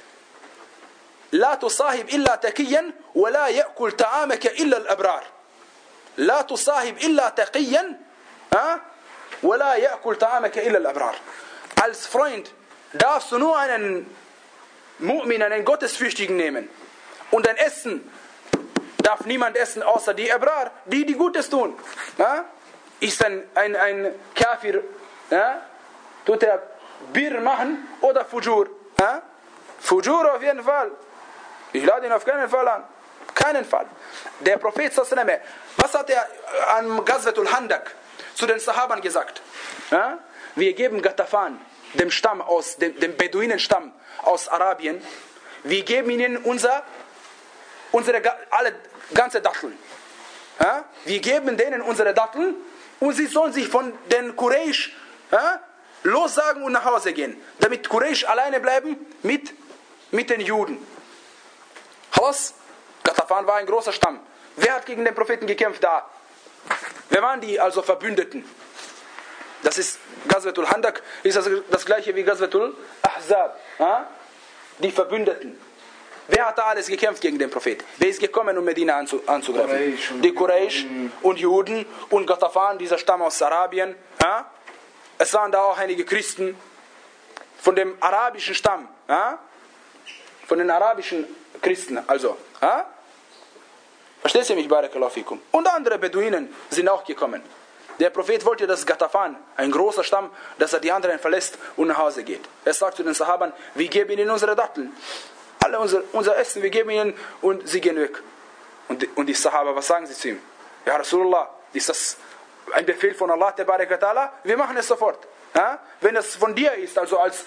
La tusahib illa taqiyan, wa la ya'kul ta'amaka illa al-abrar. La tusahib illa taqiyan, وَلَا يَأْكُلْ طَعَامَكَ إِلَّا الْأَبْرَارِ. Als Freund darfst du nur einen Mu'min, einen Gottesfürchtigen nehmen. Und ein Essen darf niemand essen, außer die Abrar, die, die Gutes tun. Ja? Ist ein, ein, ein Kafir, ja? Tut er Bir machen oder Fujur? Ja? Fujur auf jeden Fall. Ich lade ihn auf keinen Fall an. Keinen Fall. Der Prophet sallallahu alaihi wasallam, was hat er an Ghazwatul Handak zu den Sahabern gesagt? Ja? Wir geben Ghatafan, dem Stamm aus, dem, dem Beduinenstamm aus Arabien, wir geben ihnen unser, unsere alle, ganze Datteln. Ja? Wir geben denen unsere Datteln und sie sollen sich von den Quraysh, ja, lossagen und nach Hause gehen, damit Quraysh alleine bleiben mit, mit den Juden. Halas, Ghatafan war ein großer Stamm. Wer hat gegen den Propheten gekämpft da? Wer waren die also Verbündeten? Das ist Ghazwatul Handak, ist das, das gleiche wie Ghazwatul Ahzab. Ja? Die Verbündeten. Wer hat da alles gekämpft gegen den Prophet? Wer ist gekommen, um Medina anzu, anzugreifen? Die Quraysh und Juden und Ghatafan, dieser Stamm aus Arabien. Ja? Es waren da auch einige Christen von dem arabischen Stamm. Ja? Von den arabischen Christen also. Ja? Verstehst du mich, Barakallahu fikum? Und andere Beduinen sind auch gekommen. Der Prophet wollte, dass Ghatafan, ein großer Stamm, dass er die anderen verlässt und nach Hause geht. Er sagt zu den Sahabern, wir geben ihnen unsere Datteln. Alle unser, unser Essen, wir geben ihnen und sie gehen weg. Und die, und die Sahaba, was sagen sie zu ihm? Ja, Rasulullah, ist das ein Befehl von Allah, der Ta'ala? Wir machen es sofort. Ja? Wenn es von dir ist, also als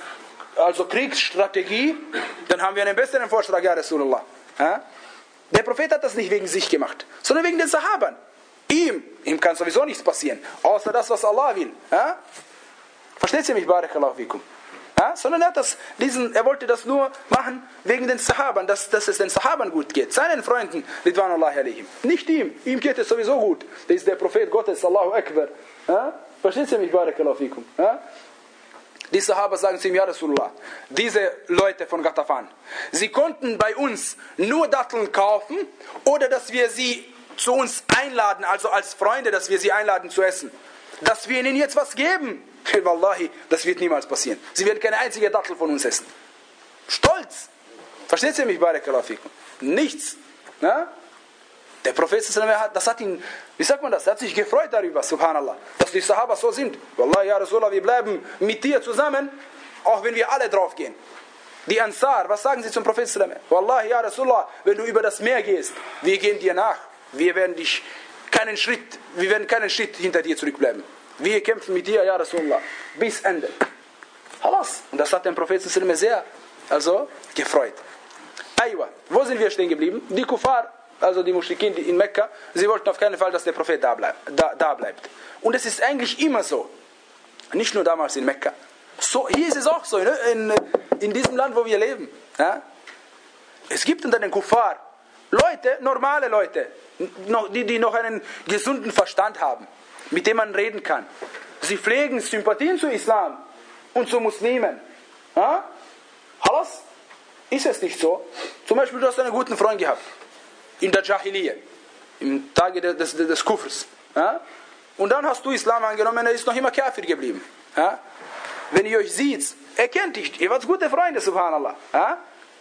also Kriegsstrategie, dann haben wir einen besseren Vorschlag, ja Rasulullah. Ja? Der Prophet hat das nicht wegen sich gemacht, sondern wegen den Sahabern. Ihm, ihm kann sowieso nichts passieren, außer das, was Allah will. Ja? Versteht ihr mich, Barakallahu fikum? Ja? Sondern er, hat das, diesen, er wollte das nur machen wegen den Sahabern, dass, dass es den Sahabern gut geht, seinen Freunden, Ridwanullahi alaihim. Nicht ihm, ihm geht es sowieso gut. Der ist der Prophet Gottes, Allahu Akbar. Ja? Versteht ihr mich, Barakallahu fikum? Ja? Die Sahaba sagen zu ihm, ja Rasulullah, diese Leute von Ghatafan, sie konnten bei uns nur Datteln kaufen oder dass wir sie zu uns einladen, also als Freunde, dass wir sie einladen zu essen. Dass wir ihnen jetzt was geben, Wallahi, das wird niemals passieren. Sie werden keine einzige Dattel von uns essen. Stolz. Versteht ihr mich, Barakallahu fikum? Nichts. Na? Der Prophet, das hat ihn, wie sagt man das? Er hat sich gefreut darüber, subhanallah, dass die Sahaba so sind. Wallahi, ja Rasulullah, wir bleiben mit dir zusammen, auch wenn wir alle draufgehen. Die Ansar, was sagen sie zum Propheten? Wallahi, ja Rasulullah, wenn du über das Meer gehst, wir gehen dir nach. Wir werden dich keinen Schritt, wir werden keinen Schritt hinter dir zurückbleiben. Wir kämpfen mit dir, ja Rasulullah, bis Ende. Halas. Und das hat den Propheten sehr, also, gefreut. Aywa, wo sind wir stehen geblieben? Die Kuffar, also die Muschrikin in Mekka, sie wollten auf keinen Fall, dass der Prophet da bleibt. Da, da bleibt. Und es ist eigentlich immer so. Nicht nur damals in Mekka. So, hier ist es auch so, ne? in, in diesem Land, wo wir leben. Ja? Es gibt unter den Kuffar Leute, normale Leute, die, die noch einen gesunden Verstand haben, mit dem man reden kann. Sie pflegen Sympathien zu Islam und zu Muslimen. Ja? Halas? Ist es nicht so? Zum Beispiel, du hast einen guten Freund gehabt. In der Jahiliyyah. Im Tage des, des, des Kufrs. Ja? Und dann hast du Islam angenommen, er ist noch immer Kafir geblieben. Ja? Wenn ihr euch seht, er kennt dich, ihr wart gute Freunde, subhanallah. Ja?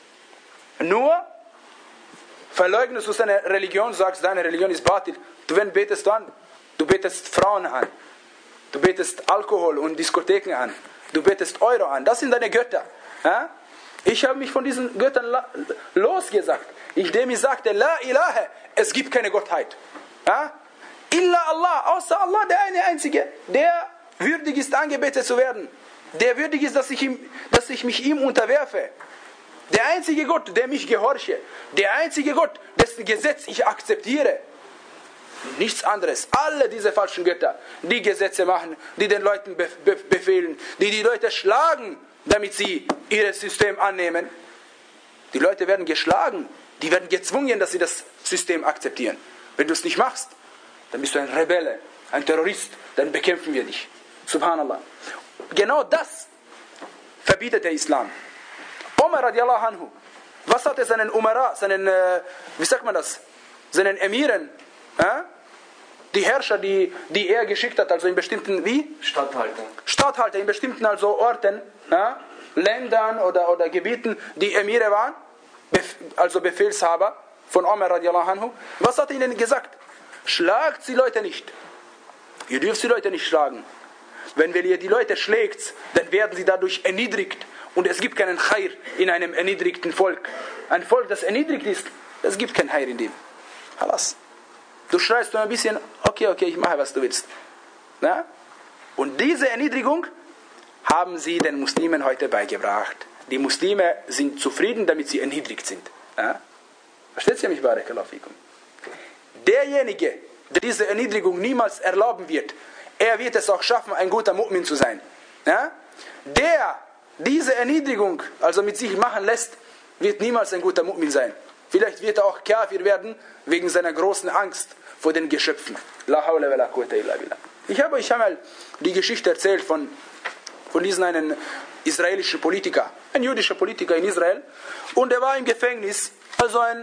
Nur verleugnest du seine Religion, sagst, deine Religion ist Batil. Du wen betest du an? Du betest Frauen an. Du betest Alkohol und Diskotheken an. Du betest Euro an. Das sind deine Götter. Ja? Ich habe mich von diesen Göttern losgesagt. Indem ich sagte, La ilaha, es gibt keine Gottheit. Ja? Illa Allah, außer Allah, der eine Einzige, der würdig ist, angebetet zu werden. Der würdig ist, dass ich, ihm, dass ich mich ihm unterwerfe. Der einzige Gott, der mich gehorche. Der einzige Gott, dessen Gesetz ich akzeptiere. Nichts anderes. Alle diese falschen Götter, die Gesetze machen, die den Leuten be- be- befehlen, die die Leute schlagen, damit sie ihr System annehmen. Die Leute werden geschlagen. Die werden gezwungen, dass sie das System akzeptieren. Wenn du es nicht machst, dann bist du ein Rebelle, ein Terrorist. Dann bekämpfen wir dich. Subhanallah. Genau das verbietet der Islam. Umar radiallahu anhu, was hat er seinen Umara, seinen, äh, wie sagt man das, seinen Emiren, äh, die Herrscher, die, die er geschickt hat, also in bestimmten, wie? Statthalter. Statthalter, in bestimmten also Orten, äh, Ländern oder, oder Gebieten, die Emire waren, bef, also Befehlshaber von Umar radiallahu anhu. Was hat er ihnen gesagt? Schlagt die Leute nicht. Ihr dürft die Leute nicht schlagen. Wenn ihr die Leute schlägt, dann werden sie dadurch erniedrigt. Und es gibt keinen Khair in einem erniedrigten Volk. Ein Volk, das erniedrigt ist, es gibt keinen Khair in dem. Halas. Du schreist nur ein bisschen, okay, okay, ich mache, was du willst. Na? Und diese Erniedrigung haben sie den Muslimen heute beigebracht. Die Muslime sind zufrieden, damit sie erniedrigt sind. Na? Versteht ihr mich, Barakallahu fikum? Derjenige, der diese Erniedrigung niemals erlauben wird, er wird es auch schaffen, ein guter Mu'min zu sein. Ja? Der diese Erniedrigung also mit sich machen lässt, wird niemals ein guter Mu'min sein. Vielleicht wird er auch Kafir werden, wegen seiner großen Angst vor den Geschöpfen. La hawla wa la quwwata illa billah. Ich habe euch einmal die Geschichte erzählt von, von diesem einen israelischen Politiker, ein jüdischer Politiker in Israel, und er war im Gefängnis, also ein,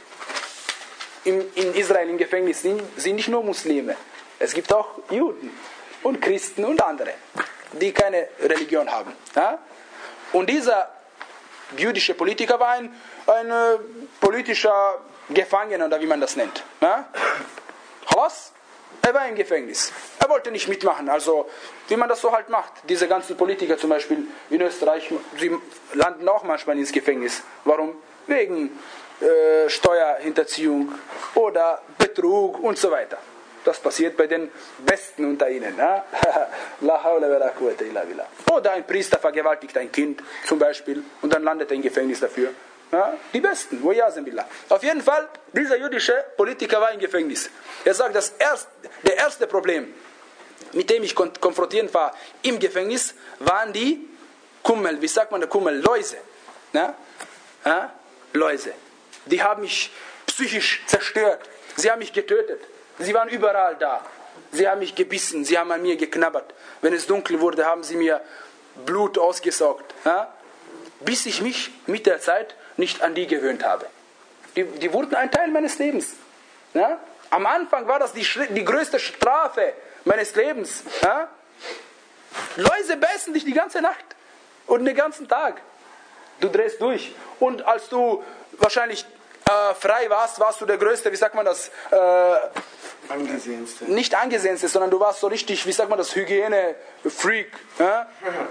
in, in Israel im Gefängnis sind, sind nicht nur Muslime, es gibt auch Juden und Christen und andere, die keine Religion haben. Ja? Und dieser jüdische Politiker war ein, ein äh, politischer Gefangener, oder wie man das nennt. Ja? Halas, er war im Gefängnis. Er wollte nicht mitmachen, also wie man das so halt macht. Diese ganzen Politiker zum Beispiel in Österreich, sie landen auch manchmal ins Gefängnis. Warum? Wegen äh, Steuerhinterziehung oder Betrug und so weiter. Das passiert bei den Besten unter ihnen. Ja? La hawla wa la quwwata illa billah. Oder ein Priester vergewaltigt ein Kind zum Beispiel und dann landet er im Gefängnis dafür. Ja? Die Besten. Auf jeden Fall, dieser jüdische Politiker war im Gefängnis. Er sagt, das erste, der erste Problem, mit dem ich kon- konfrontiert war im Gefängnis, waren die Kummel, wie sagt man der Kummel, Läuse. Ja? Ja? Läuse. Die haben mich psychisch zerstört. Sie haben mich getötet. Sie waren überall da. Sie haben mich gebissen. Sie haben an mir geknabbert. Wenn es dunkel wurde, haben sie mir Blut ausgesaugt. Ja? Bis ich mich mit der Zeit nicht an die gewöhnt habe. Die, die wurden ein Teil meines Lebens. Ja? Am Anfang war das die, die größte Strafe meines Lebens. Ja? Läuse beißen dich die ganze Nacht und den ganzen Tag. Du drehst durch. Und als du wahrscheinlich äh, frei warst, warst du der Größte, wie sagt man das? Äh, Angesehenste. Nicht angesehenste, sondern du warst so richtig, wie sagt man das, Hygiene-Freak. Ja?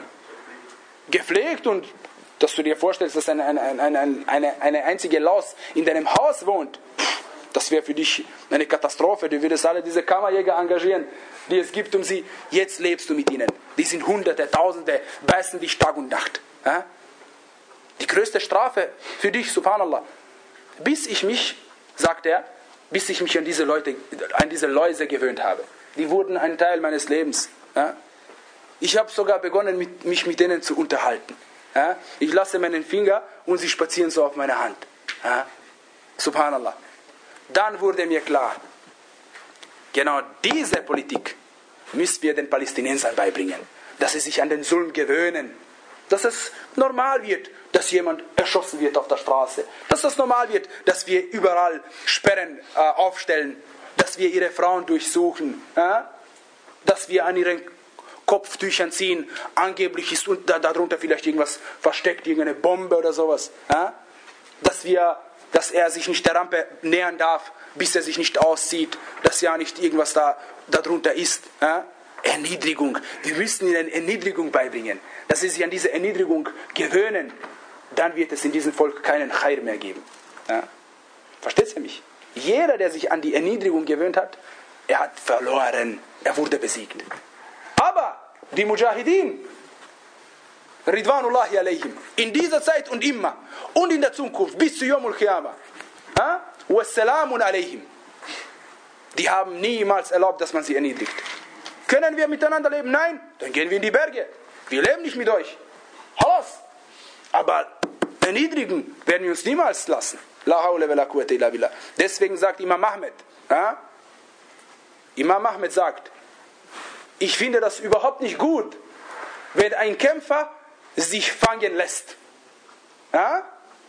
Gepflegt und dass du dir vorstellst, dass eine, eine, eine, eine, eine einzige Laus in deinem Haus wohnt. Das wäre für dich eine Katastrophe. Du würdest alle diese Kammerjäger engagieren, die es gibt um sie. Jetzt lebst du mit ihnen. Die sind Hunderte, Tausende, beißen dich Tag und Nacht. Ja? Die größte Strafe für dich, subhanallah. Bis ich mich, sagt er, bis ich mich an diese Leute, an diese Läuse gewöhnt habe. Die wurden ein Teil meines Lebens. Ja? Ich habe sogar begonnen, mit, mich mit denen zu unterhalten. Ja? Ich lasse meinen Finger und sie spazieren so auf meine Hand. Ja? Subhanallah. Dann wurde mir klar, genau diese Politik müssen wir den Palästinensern beibringen. Dass sie sich an den Sulm gewöhnen. Dass es normal wird, dass jemand erschossen wird auf der Straße. Dass es normal wird, dass wir überall Sperren äh, aufstellen. Dass wir ihre Frauen durchsuchen. Ja? Dass wir an ihren Kopftüchern ziehen. Angeblich ist da, darunter vielleicht irgendwas versteckt, irgendeine Bombe oder sowas. Ja? Dass wir, dass er sich nicht der Rampe nähern darf, bis er sich nicht auszieht. Dass ja nicht irgendwas da darunter ist. Ja? Erniedrigung. Wir müssen ihnen Erniedrigung beibringen. Dass sie sich an diese Erniedrigung gewöhnen. Dann wird es in diesem Volk keinen Khair mehr geben. Ja? Versteht ihr mich? Jeder, der sich an die Erniedrigung gewöhnt hat, er hat verloren. Er wurde besiegt. Aber die Mujahideen, Ridwanullahi alayhim, in dieser Zeit und immer und in der Zukunft bis zu Yawmul Qiyamah, wassalamun alayhim, die haben niemals erlaubt, dass man sie erniedrigt. Können wir miteinander leben? Nein, dann gehen wir in die Berge. Wir leben nicht mit euch. Halas. Aber erniedrigen werden wir uns niemals lassen. La hawla wa la quwwata illa billah. Deswegen sagt Imam Ahmed, ja? Imam Ahmed sagt, ich finde das überhaupt nicht gut, wenn ein Kämpfer sich fangen lässt. Ja?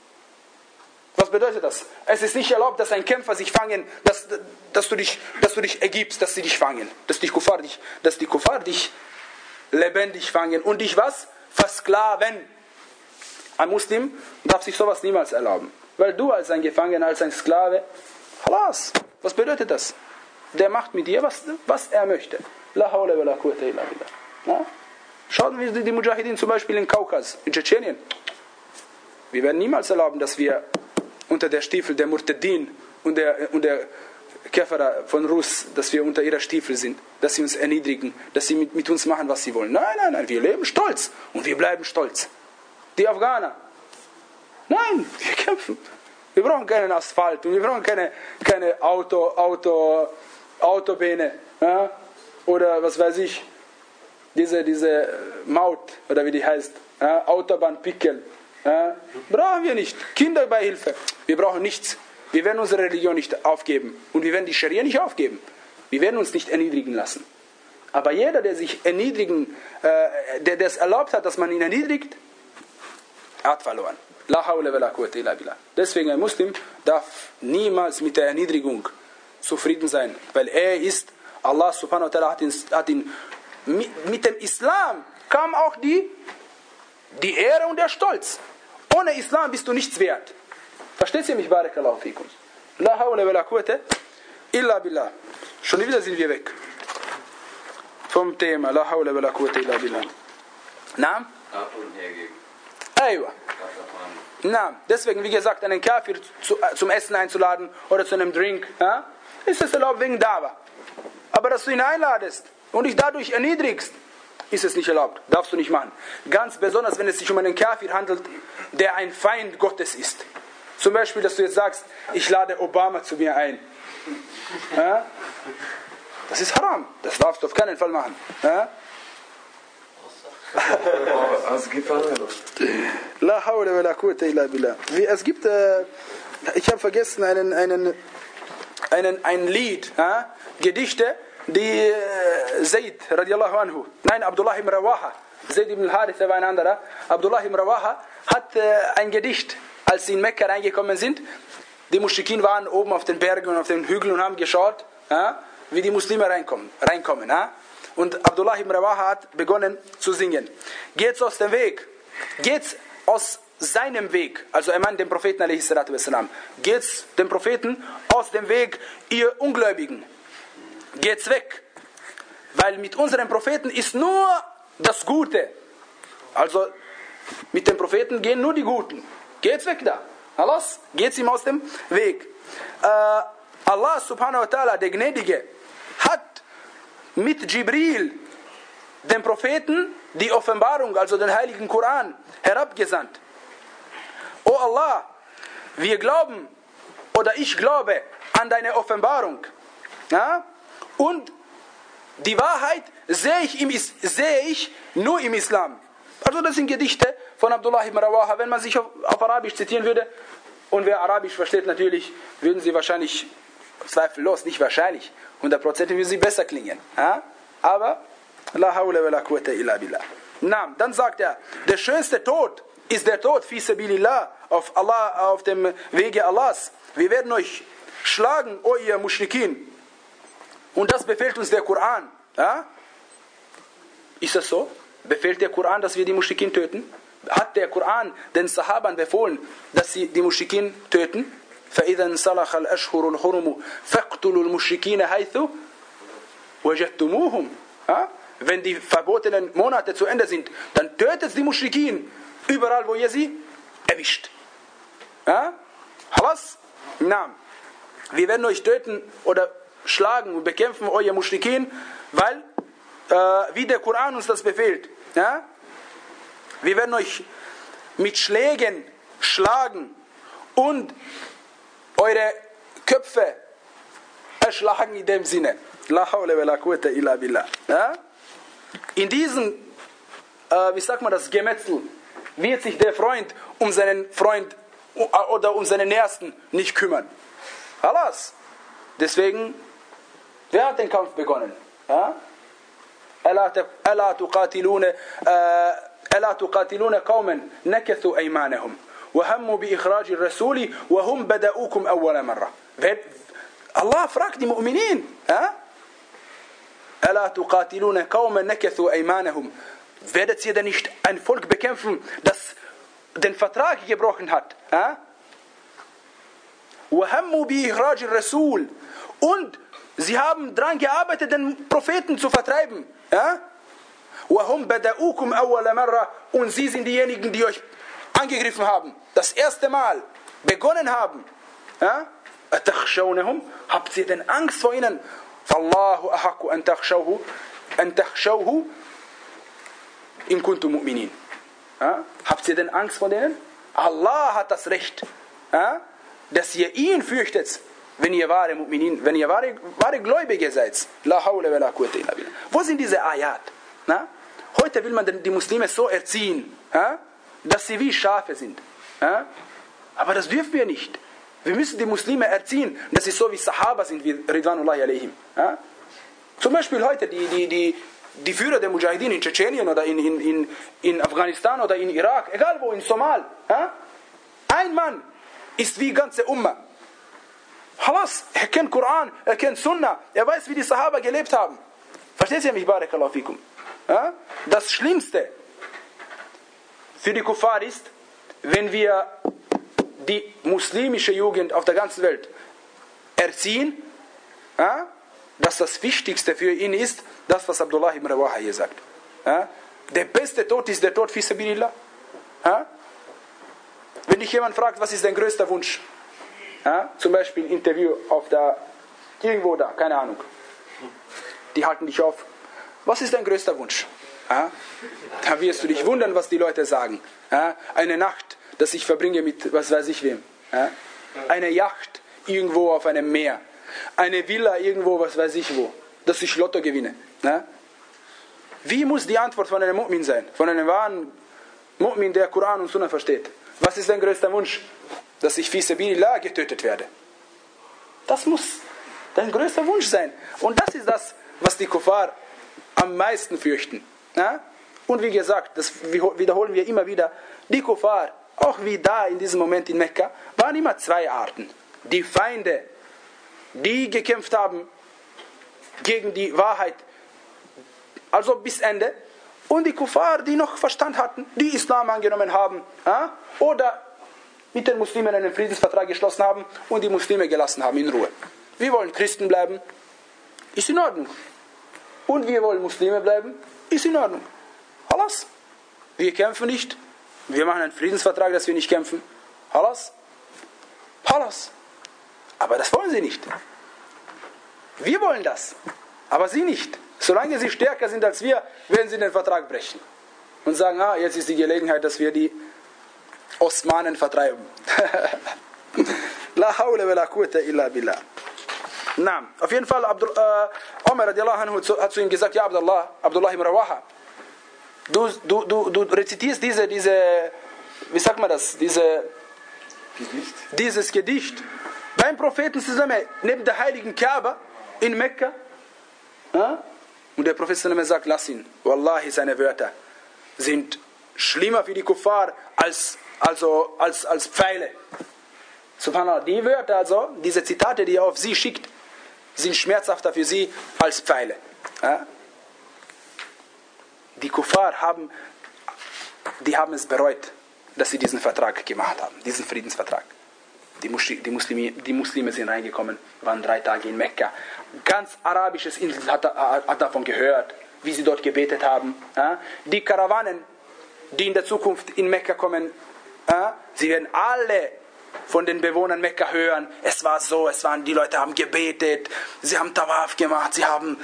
Was bedeutet das? Es ist nicht erlaubt, dass ein Kämpfer sich fangen, dass, dass, du, dich, dass du dich ergibst, dass sie dich fangen. Dass die Kuffar dich, dass die Kuffar dich lebendig fangen und dich was? Versklaven. Ein Muslim darf sich sowas niemals erlauben. Weil du als ein Gefangener, als ein Sklave, halas, was bedeutet das? Der macht mit dir, was, was er möchte. La hawla wa la quwwata illa billah. Ja? Schaut wie die Mujahideen zum Beispiel in Kaukas, in Tschetschenien. Wir werden niemals erlauben, dass wir unter der Stiefel der Murtadin und der, und der Käferer von Rus, dass wir unter ihrer Stiefel sind, dass sie uns erniedrigen, dass sie mit, mit uns machen, was sie wollen. Nein, nein, nein, wir leben stolz und wir bleiben stolz. Die Afghaner, nein, wir kämpfen. Wir brauchen keinen Asphalt und wir brauchen keine, keine Auto, Auto, Autobahnen, ja? Oder was weiß ich, diese, diese Maut, oder wie die heißt, ja? Autobahnpickel. Ja? Brauchen wir nicht. Kinderbeihilfe. Wir brauchen nichts. Wir werden unsere Religion nicht aufgeben. Und wir werden die Scharia nicht aufgeben. Wir werden uns nicht erniedrigen lassen. Aber jeder, der sich erniedrigen, äh, der es erlaubt hat, dass man ihn erniedrigt, hat verloren. La hawla wa la quwwata illa billah. Deswegen ein Muslim darf niemals mit der Erniedrigung zufrieden sein. Weil er ist, Allah subhanahu wa ta'ala hat ihn, hat ihn mit, mit dem Islam kam auch die, die Ehre und der Stolz. Ohne Islam bist du nichts wert. Versteht ihr mich? Barakallahu fikum. La hawla wa la quwwata illa billah. Schon wieder sind wir weg vom Thema. La hawla wa la quwwata illa billah. Naam? Aywa. Na, deswegen, wie gesagt, einen Kafir zu, zum Essen einzuladen oder zu einem Drink, ja, ist es erlaubt wegen Dawa. Aber dass du ihn einladest und dich dadurch erniedrigst, ist es nicht erlaubt. Darfst du nicht machen. Ganz besonders, wenn es sich um einen Kafir handelt, der ein Feind Gottes ist. Zum Beispiel, dass du jetzt sagst, ich lade Obama zu mir ein. Ja? Das ist haram. Das darfst du auf keinen Fall machen. Ja? Es gibt andere. La hawla wa la quwwata illa billah. Wie, es gibt, äh, ich habe vergessen, einen, einen, einen, ein Lied, äh, Gedichte, die äh, Zayd radiallahu anhu, nein, Abdullah ibn Rawaha, Zayd ibn al-Haritha war ein anderer, Abdullah ibn Rawaha hat äh, ein Gedicht, als sie in Mekka reingekommen sind, die Muschrikin waren oben auf den Bergen und auf den Hügeln und haben geschaut, äh, wie die Muslime reinkommen. reinkommen äh. Und Abdullah ibn Rawaha hat begonnen zu singen. Geht's aus dem Weg, geht's aus seinem Weg, also er meint den Propheten alaihi salatu wassalam, geht's dem Propheten aus dem Weg, ihr Ungläubigen. Geht's weg, weil mit unserem Propheten ist nur das Gute. Also mit dem Propheten gehen nur die Guten. Geht's weg da. Alles, geht's ihm aus dem Weg. Äh, Allah subhanahu wa ta'ala, der Gnädige, hat mit Jibril, dem Propheten, die Offenbarung, also den heiligen Koran, herabgesandt. O Allah, wir glauben, oder ich glaube an deine Offenbarung. Ja? Und die Wahrheit sehe ich, im, sehe ich nur im Islam. Also das sind Gedichte von Abdullah ibn Rawaha. Wenn man sich auf, auf Arabisch zitieren würde, und wer Arabisch versteht natürlich, würden sie wahrscheinlich, zweifellos, nicht wahrscheinlich, hundertprozentig würden sie besser klingen. Ja? Aber, la hawla wa la quwwata illa billah. Na, dann sagt er, der schönste Tod ist der Tod, fi sabilillah, auf, Allah, auf dem Wege Allahs. Wir werden euch schlagen, o ihr Muschrikin. Und das befehlt uns der Koran. Ja? Ist das so? Befehlt der Koran, dass wir die Muschrikin töten? Hat der Koran den Sahabern befohlen, dass sie die Muschrikin töten? فَإِذَا انْسَلَخَ الْأَشْهُرُ الْحُرُمُ فَاقْتُلُوا الْمُشْرِكِينَ حَيْثُ وَجَدْتُمُوهُم. Wenn die verbotenen Monate zu Ende sind, dann tötet die Muschrikin überall, wo ihr sie erwischt. Ja? Halas? Na, wir werden euch töten oder schlagen und bekämpfen euer Muschrikin, weil, äh, wie der Koran uns das befehlt. Ja? Wir werden euch mit Schlägen schlagen und eure Köpfe erschlagen in dem Sinne. La hawla wa la quwwata illa billah. Ja? In diesem, äh, wie sagt man das, Gemetzel, wird sich der Freund um seinen Freund oder um seinen Nächsten nicht kümmern. Alles. Deswegen, wer hat den Kampf begonnen? Ja? ألا تقاتلون ألا تقاتلون قوما نكثوا أيمانهم وهموا بإخراج الرسول وهم بدأوكم أول مرة. Allah fragt die Mu'minin. ألا تقاتلون قوما نكثوا أيمانهم. Werdet ihr denn nicht ein Volk bekämpfen, das den Vertrag gebrochen hat? وهموا بإخراج الرسول. Und sie haben daran gearbeitet, den Propheten zu vertreiben. Ja? وَهُمْ بَدَأُوكُمْ أَوَّلَ مَرَّةٍ. Und sie sind diejenigen, die euch angegriffen haben. Das erste Mal begonnen haben. Ja? أَتَخْشَوْنَهُمْ. Habt ihr denn Angst vor ihnen? فَاللَّهُ أَحَقُّ أَن تَخْشَوْهُ أَن تَخْشَوْهُ إِن كُنتُم مُؤْمِنِينَ. Ja? Habt ihr denn Angst vor denen? Allah hat das Recht, ja? Dass ihr ihn fürchtet, wenn ihr wahre Mu'minin, wenn ihr wahre, wahre Gläubige seid. La hawla wa la quwwata illa billah. Wo sind diese Ayat? Na? Heute will man die Muslime so erziehen, ja? Dass sie wie Schafe sind. Ja? Aber das dürfen wir nicht. Wir müssen die Muslime erziehen, dass sie so wie Sahaba sind, wie Ridwanullahi alaihim. Ja? Zum Beispiel heute die, die, die, die Führer der Mujahideen in Tschetschenien oder in, in, in, in Afghanistan oder in Irak, egal wo, in Somal. Ja? Ein Mann ist wie ganze Umma. Halas, er kennt Koran, er kennt Sunna, er weiß, wie die Sahaba gelebt haben. Versteht ihr mich, Barakallahu fikum? Ja? Das Schlimmste für die Kuffar ist, wenn wir die muslimische Jugend auf der ganzen Welt erziehen, ja? Dass das Wichtigste für ihn ist, das, was Abdullah ibn Rawaha hier sagt. Ja? Der beste Tod ist der Tod fi sabilillah. Ja? Wenn dich jemand fragt, was ist dein größter Wunsch? Ja? Zum Beispiel ein Interview auf der, irgendwo da, keine Ahnung. die halten dich auf. Was ist dein größter Wunsch? Ja? Da wirst du dich wundern, was die Leute sagen. Ja? Eine Nacht, dass ich verbringe mit was weiß ich wem. Ja? Eine Yacht irgendwo auf einem Meer. Eine Villa irgendwo, was weiß ich wo. Dass ich Lotto gewinne. Ja? Wie muss die Antwort von einem Mu'min sein? Von einem wahren Mu'min, der Koran und Sunna versteht. Was ist dein größter Wunsch? Dass ich fi sabilillah getötet werde. Das muss dein größter Wunsch sein. Und das ist das, was die Kuffar am meisten fürchten. Ja? Und wie gesagt, das wiederholen wir immer wieder, die Kuffar, auch wie da in diesem Moment in Mekka, waren immer zwei Arten. Die Feinde, die gekämpft haben gegen die Wahrheit, also bis Ende, und die Kuffar, die noch Verstand hatten, die Islam angenommen haben, ja? Oder mit den Muslimen einen Friedensvertrag geschlossen haben und die Muslime gelassen haben in Ruhe. Wir wollen Christen bleiben, ist in Ordnung. Und wir wollen Muslime bleiben, ist in Ordnung. Halas. Wir kämpfen nicht. Wir machen einen Friedensvertrag, dass wir nicht kämpfen. Halas. Halas. Aber das wollen sie nicht. Wir wollen das. Aber sie nicht. Solange sie stärker sind als wir, werden sie den Vertrag brechen. Und sagen, ah, jetzt ist die Gelegenheit, dass wir die Osmanen vertreiben. La hawla wa la quwwata illa billah. Na, auf jeden Fall, Abdul, äh, Umar radiallahu anhu hat zu ihm gesagt, ja Abdullah, Abdullah ibn Rawaha, du, du, du, du rezitierst diese, diese, wie sagt man das, diese, Gedicht. dieses Gedicht beim Propheten zusammen, neben der heiligen Kaaba in Mekka. Ja? Und der Prophet sagt, lass ihn, wallahi, seine Wörter sind schlimmer für die Kuffar als, also, als, als Pfeile. Subhanallah, die Wörter, also, diese Zitate, die er auf sie schickt, sind schmerzhafter für sie als Pfeile. Ja? Die Kuffar haben, die haben es bereut, dass sie diesen Vertrag gemacht haben, diesen Friedensvertrag. Die, Muslime, die, Muslime, die Muslime sind reingekommen, waren drei Tage in Mekka. Ganz arabisches Insel hat, hat davon gehört, wie sie dort gebetet haben. Ja? Die Karawanen, die in der Zukunft in Mekka kommen, ja? Sie werden alle von den Bewohnern Mekka hören, es war so, es waren, die Leute haben gebetet, sie haben Tawaf gemacht, sie haben,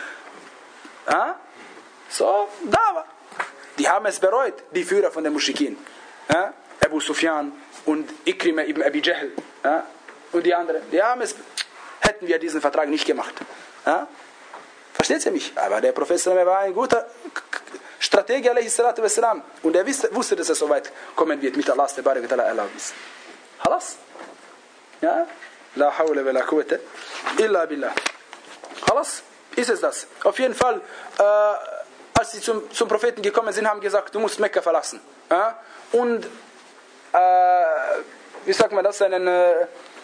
ja? So, da war. Die haben es bereut, die Führer von den Muschrikin. Ja? Abu Sufyan und Ikrima ibn Abi Jahl, ja? Und die anderen, die haben es, hätten wir diesen Vertrag nicht gemacht. Ja? Versteht ihr mich? Aber der Prophet war ein guter Stratege, alaihi salatu wassalam, und er wusste, wusste, dass es so weit kommen wird mit Allahs Tabarak wa Ta'ala Erlaubnis. Halas? Ja? La hawla wa la quwwata illa billah. Halas? Ist es das? Auf jeden Fall, äh, als sie zum, zum Propheten gekommen sind, haben gesagt, du musst Mekka verlassen. Ja? Und äh, wie sagt man das, ein äh,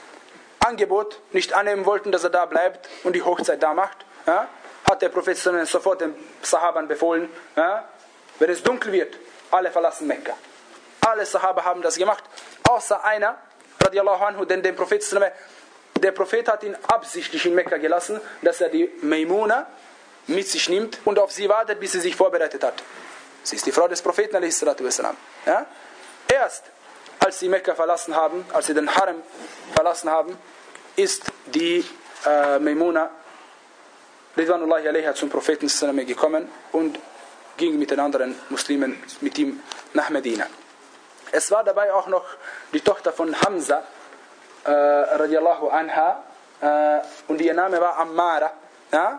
Angebot nicht annehmen wollten, dass er da bleibt und die Hochzeit da macht, ja? Hat der Prophet sofort den Sahabern befohlen, ja? Wenn es dunkel wird, alle verlassen Mekka. Alle Sahaba haben das gemacht, außer einer, radiallahu anhu, denn der Prophet, der Prophet hat ihn absichtlich in Mekka gelassen, dass er die Maimuna mit sich nimmt und auf sie wartet, bis sie sich vorbereitet hat. Sie ist die Frau des Propheten, alaihi salatu wassalam. Ja? Erst als sie Mekka verlassen haben, als sie den Harem verlassen haben, ist die äh, Maimuna Ridwanullahi alaiha zum Propheten gekommen und ging mit den anderen Muslimen mit ihm nach Medina. Es war dabei auch noch die Tochter von Hamza äh, radiallahu anha äh, und ihr Name war Ammara. Ja?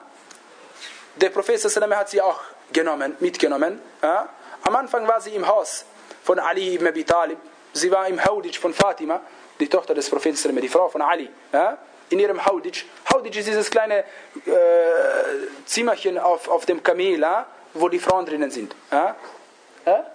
Der Prophet hat sie auch genommen, mitgenommen. Ja? Am Anfang war sie im Haus von Ali ibn Abi Talib. Sie war im Haudij von Fatima, die Tochter des Propheten, die Frau von Ali. Ja? In ihrem Haudij. Haudij ist dieses kleine äh, Zimmerchen auf, auf dem Kamel, ja? Wo die Frauen drinnen sind. Ja? Ja?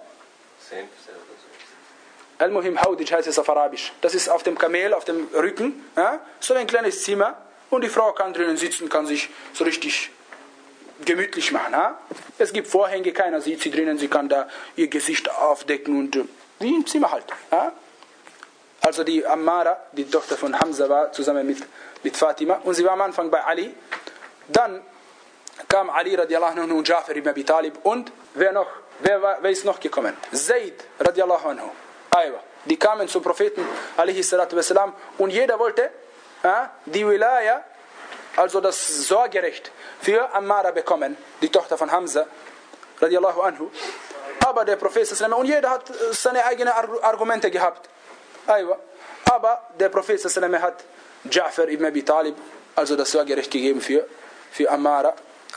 Al-Muhim Haudij heißt es auf Arabisch. Das ist auf dem Kamel, auf dem Rücken. Ja? So ein kleines Zimmer. Und die Frau kann drinnen sitzen, kann sich so richtig gemütlich machen. Ja? Es gibt Vorhänge, keiner sieht sie drinnen, sie kann da ihr Gesicht aufdecken und äh, wie im Zimmer halt. Ja? Also die Ammara, die Tochter von Hamza, war zusammen mit, mit Fatima und sie war am Anfang bei Ali. Dann kam Ali radiallahu anhu und Jafar ibn Abi Talib und wer noch, wer, war, wer ist noch gekommen? Zayd radiallahu anhu. Aywa. Die kamen zum Propheten alaihi salatu wassalam und jeder wollte äh, die Wilaya also das Sorgerecht für Ammara bekommen, die Tochter von Hamza, radiallahu anhu. Aber der Prophet, und jeder hat seine eigenen Argumente gehabt. Aber der Prophet hat Ja'far ibn Abi Talib, also das Sorgerecht gegeben für, für Ammara.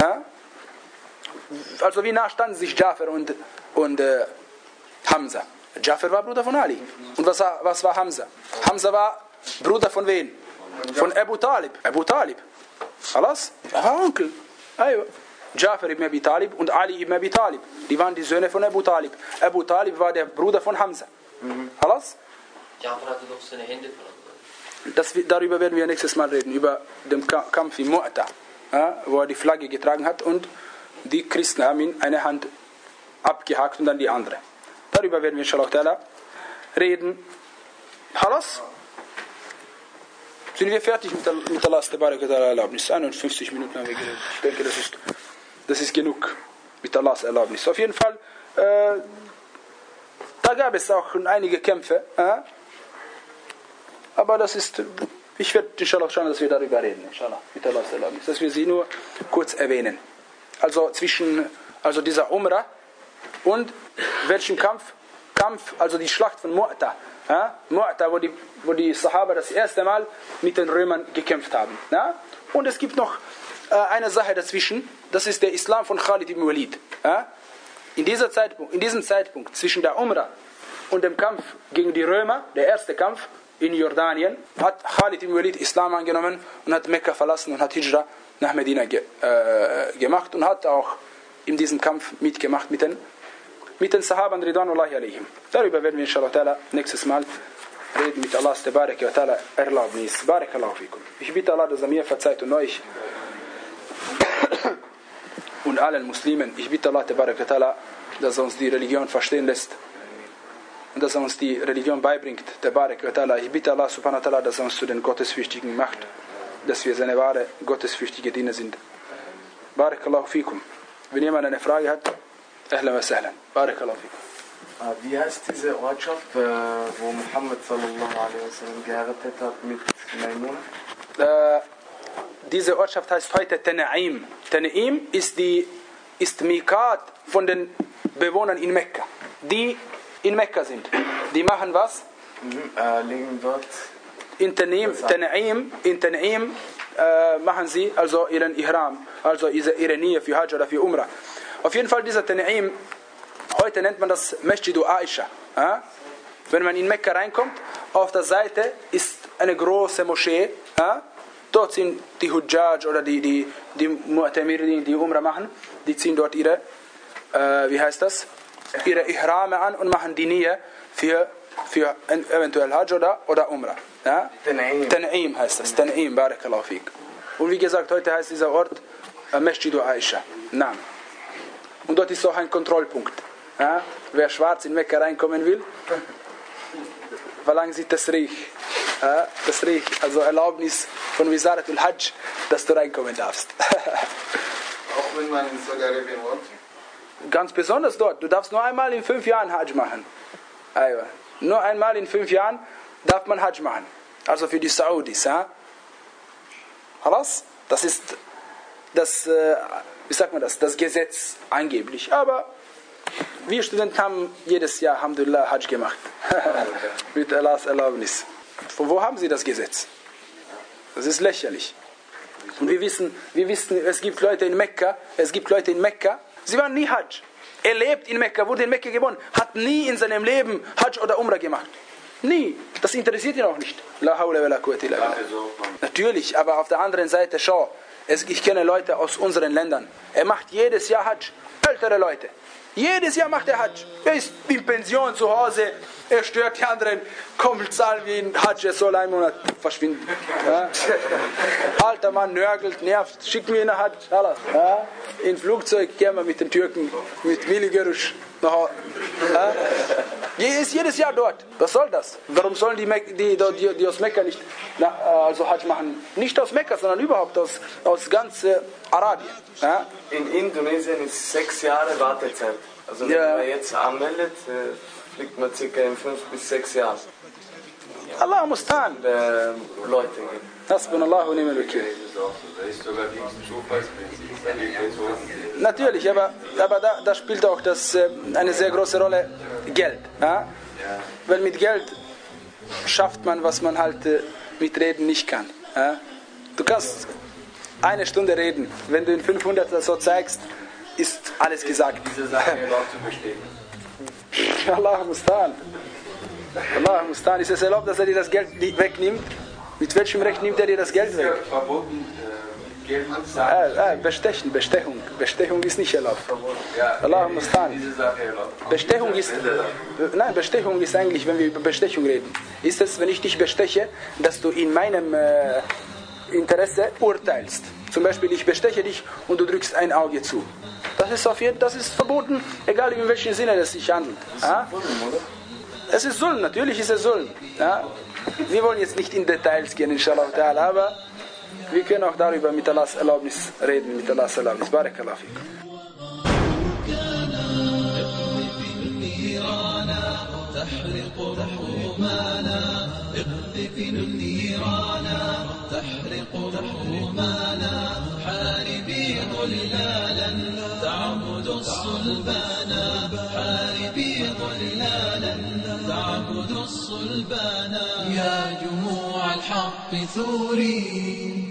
Also wie nah standen sich Ja'far und, und äh, Hamza? Ja'far war Bruder von Ali. Und was, was war Hamza? Hamza war Bruder von wen? Von Abu Talib. Abu Talib. Alles? Er war Onkel. Ja'far ibn Abi Talib und Ali ibn Abi Talib. Die waren die Söhne von Abu Talib. Abu Talib war der Bruder von Hamza. Alles? Ja'far hatte doch seine Hände verloren. Das, darüber werden wir nächstes Mal reden. Über den Kampf in Mu'ta. Ja, wo er die Flagge getragen hat und die Christen haben ihm eine Hand abgehakt und dann die andere. Darüber werden wir inshallah reden. Halas? Sind wir fertig mit, mit Allahs Erlaubnis? einundfünfzig Minuten haben wir geredet. Ich denke, das ist, das ist genug mit Allahs Erlaubnis. Auf jeden Fall, äh, da gab es auch einige Kämpfe. Äh? Aber das ist, ich werde inshallah schauen, dass wir darüber reden. Inshallah, mit Allahs Erlaubnis. Dass wir sie nur kurz erwähnen. Also zwischen also dieser Umrah und welchem Kampf? Kampf, also die Schlacht von Mu'ta. Ja? Mu'ta, wo die, wo die Sahaba das erste Mal mit den Römern gekämpft haben. Ja? Und es gibt noch äh, eine Sache dazwischen, das ist der Islam von Khalid ibn Walid. Ja? In, dieser Zeitpunkt, in diesem Zeitpunkt zwischen der Umrah und dem Kampf gegen die Römer, der erste Kampf in Jordanien, hat Khalid ibn Walid Islam angenommen und hat Mekka verlassen und hat Hijra nach Medina ge, äh, gemacht und hat auch in diesem Kampf mitgemacht mit den, mit den Sahaban Ridwanullahi alaihim. Darüber werden wir inshallah nächstes Mal reden mit Allahs Tabaraka wa Ta'ala Erlaubnis. Barakallahu fikum. Ich bitte Allah, dass er mir verzeiht und euch und allen Muslimen. Ich bitte Allah Tabaraka wa Ta'ala, dass er uns die Religion verstehen lässt und dass er uns die Religion beibringt. Tabaraka wa Ta'ala. Ich bitte Allah subhanahu wa ta'ala, dass er uns zu den Gottesfürchtigen macht, dass wir seine wahre gottesfürchtige Diener sind. Barakallahu fikum. Wenn jemand eine Frage hat, ahlan wa sahlan. Barakallahu fikum. Wie heißt diese Ortschaft, wo Muhammad sallallahu alaihi wasallam geheiratet hat mit Maimuna? Äh, diese Ortschaft heißt heute Tan'im. Tan'im ist die ist Miqat von den Bewohnern in Mekka, die in Mekka sind. Die machen was? Mhm, äh, liegen dort. In Tan'im, Tan'im, in Tan'im äh, machen sie also ihren Ihram, also ihre Nähe für Hajj oder für Umrah. Auf jeden Fall dieser Tan'im, heute nennt man das Masjidu Aisha. Ja? Wenn man in Mekka reinkommt, auf der Seite ist eine große Moschee. Ja? Dort sind die Hujjaj oder die, die, die Mu'tamirin, die Umrah machen, die ziehen dort ihre, äh, wie heißt das? Ihre Ihrame an und machen die Nähe für, für eventuell Hajj oder, oder Umrah. Ja? Tan'im. Tan'im heißt das. Tan'im, barakallahu fiqh. Und wie gesagt, heute heißt dieser Ort äh, Masjidu Aisha. Naam. Und dort ist auch ein Kontrollpunkt. Ja? Wer schwarz in Mekka reinkommen will, verlangen sie Tasrih. Ja? Tasrih, also Erlaubnis von Wizaratul Hajj, dass du reinkommen darfst. Auch wenn man in Saudi-Arabien wohnt? Ganz besonders dort. Du darfst nur einmal in fünf Jahren Hajj machen. Aywa. Nur einmal in fünf Jahren darf man Hajj machen. Also für die Saudis. Ja? Das ist das, äh, wie sagt man das, das Gesetz angeblich. Aber wir Studenten haben jedes Jahr, Alhamdulillah, Hajj gemacht. Mit Allahs Erlaubnis. Von wo haben sie das Gesetz? Das ist lächerlich. Und wir wissen, wir wissen, es gibt Leute in Mekka, es gibt Leute in Mekka, sie waren nie Hajj. Er lebt in Mekka, wurde in Mekka geboren, hat nie in seinem Leben Hajj oder Umrah gemacht. Nie. Das interessiert ihn auch nicht. La hawla wa la quwwata illa billah. Natürlich, aber auf der anderen Seite, schau, es, ich kenne Leute aus unseren Ländern. Er macht jedes Jahr Hajj. Ältere Leute. Jedes Jahr macht er Hajj. Er ist in Pension zu Hause. Er stört die anderen. Komm, zahlen wir ihn Hajj. Er soll einen Monat verschwinden. Ja? Alter Mann nörgelt, nervt. Schick mir nach Hajj. Ja? In Flugzeug gehen wir mit den Türken. Mit Mili Görüsch. Ja? Er ist jedes Jahr dort. Was soll das? Warum sollen die, die, die, die aus Mekka nicht na, also Hajj machen? Nicht aus Mekka, sondern überhaupt aus, aus ganz äh, Arabien. Ja? In Indonesien ist sechs Jahre Wartezeit. Also wenn ja. man jetzt anmeldet, äh, fliegt man circa in fünf bis sechs Jahren. Allah mustan. Äh, Leute gehen. Hasbunallahu wa ni'mal Wakil. Das ist sogar dieses Zufallsprinzip. Natürlich, aber, aber da, da spielt auch das, äh, eine sehr große Rolle Geld. Ja? Weil mit Geld schafft man, was man halt äh, mit Reden nicht kann. Ja? Du kannst eine Stunde reden. Wenn du in fünfhundert so zeigst, ist alles gesagt. Diese Sache erlaubt zu bestehen. Allah mustan. Allah mustan. Ist es erlaubt, dass er dir das Geld wegnimmt? Mit welchem Recht nimmt er dir das Geld weg? Ja, verboten, äh, Geld anzahlen. Ah, ah, Bestechen, Bestechung. Bestechung ist nicht erlaubt. Ja, Allah mustan. diese Sache erlaubt. Bestechung ist, nein, Bestechung ist eigentlich, wenn wir über Bestechung reden, ist es, wenn ich dich besteche, dass du in meinem äh, Interesse urteilst. Zum Beispiel, ich besteche dich und du drückst ein Auge zu. Das ist, auf jeden, das ist verboten, egal in welchem Sinne es sich handelt. Ja? Es ist Sulm, natürlich ist es Sulm. Ja? Wir wollen jetzt nicht in Details gehen, inshallah ta'ala, aber wir können auch darüber mit Allahs Erlaubnis reden, mit Allahs Erlaubnis. Barakallahu fikum. تحرق حرمانا اقذف نيرانا تحرق حرمانا حاربي ظلالا تعبد الصلبانا حاربي ظلالا تعبد الصلبانا يا جموع الحق ثوري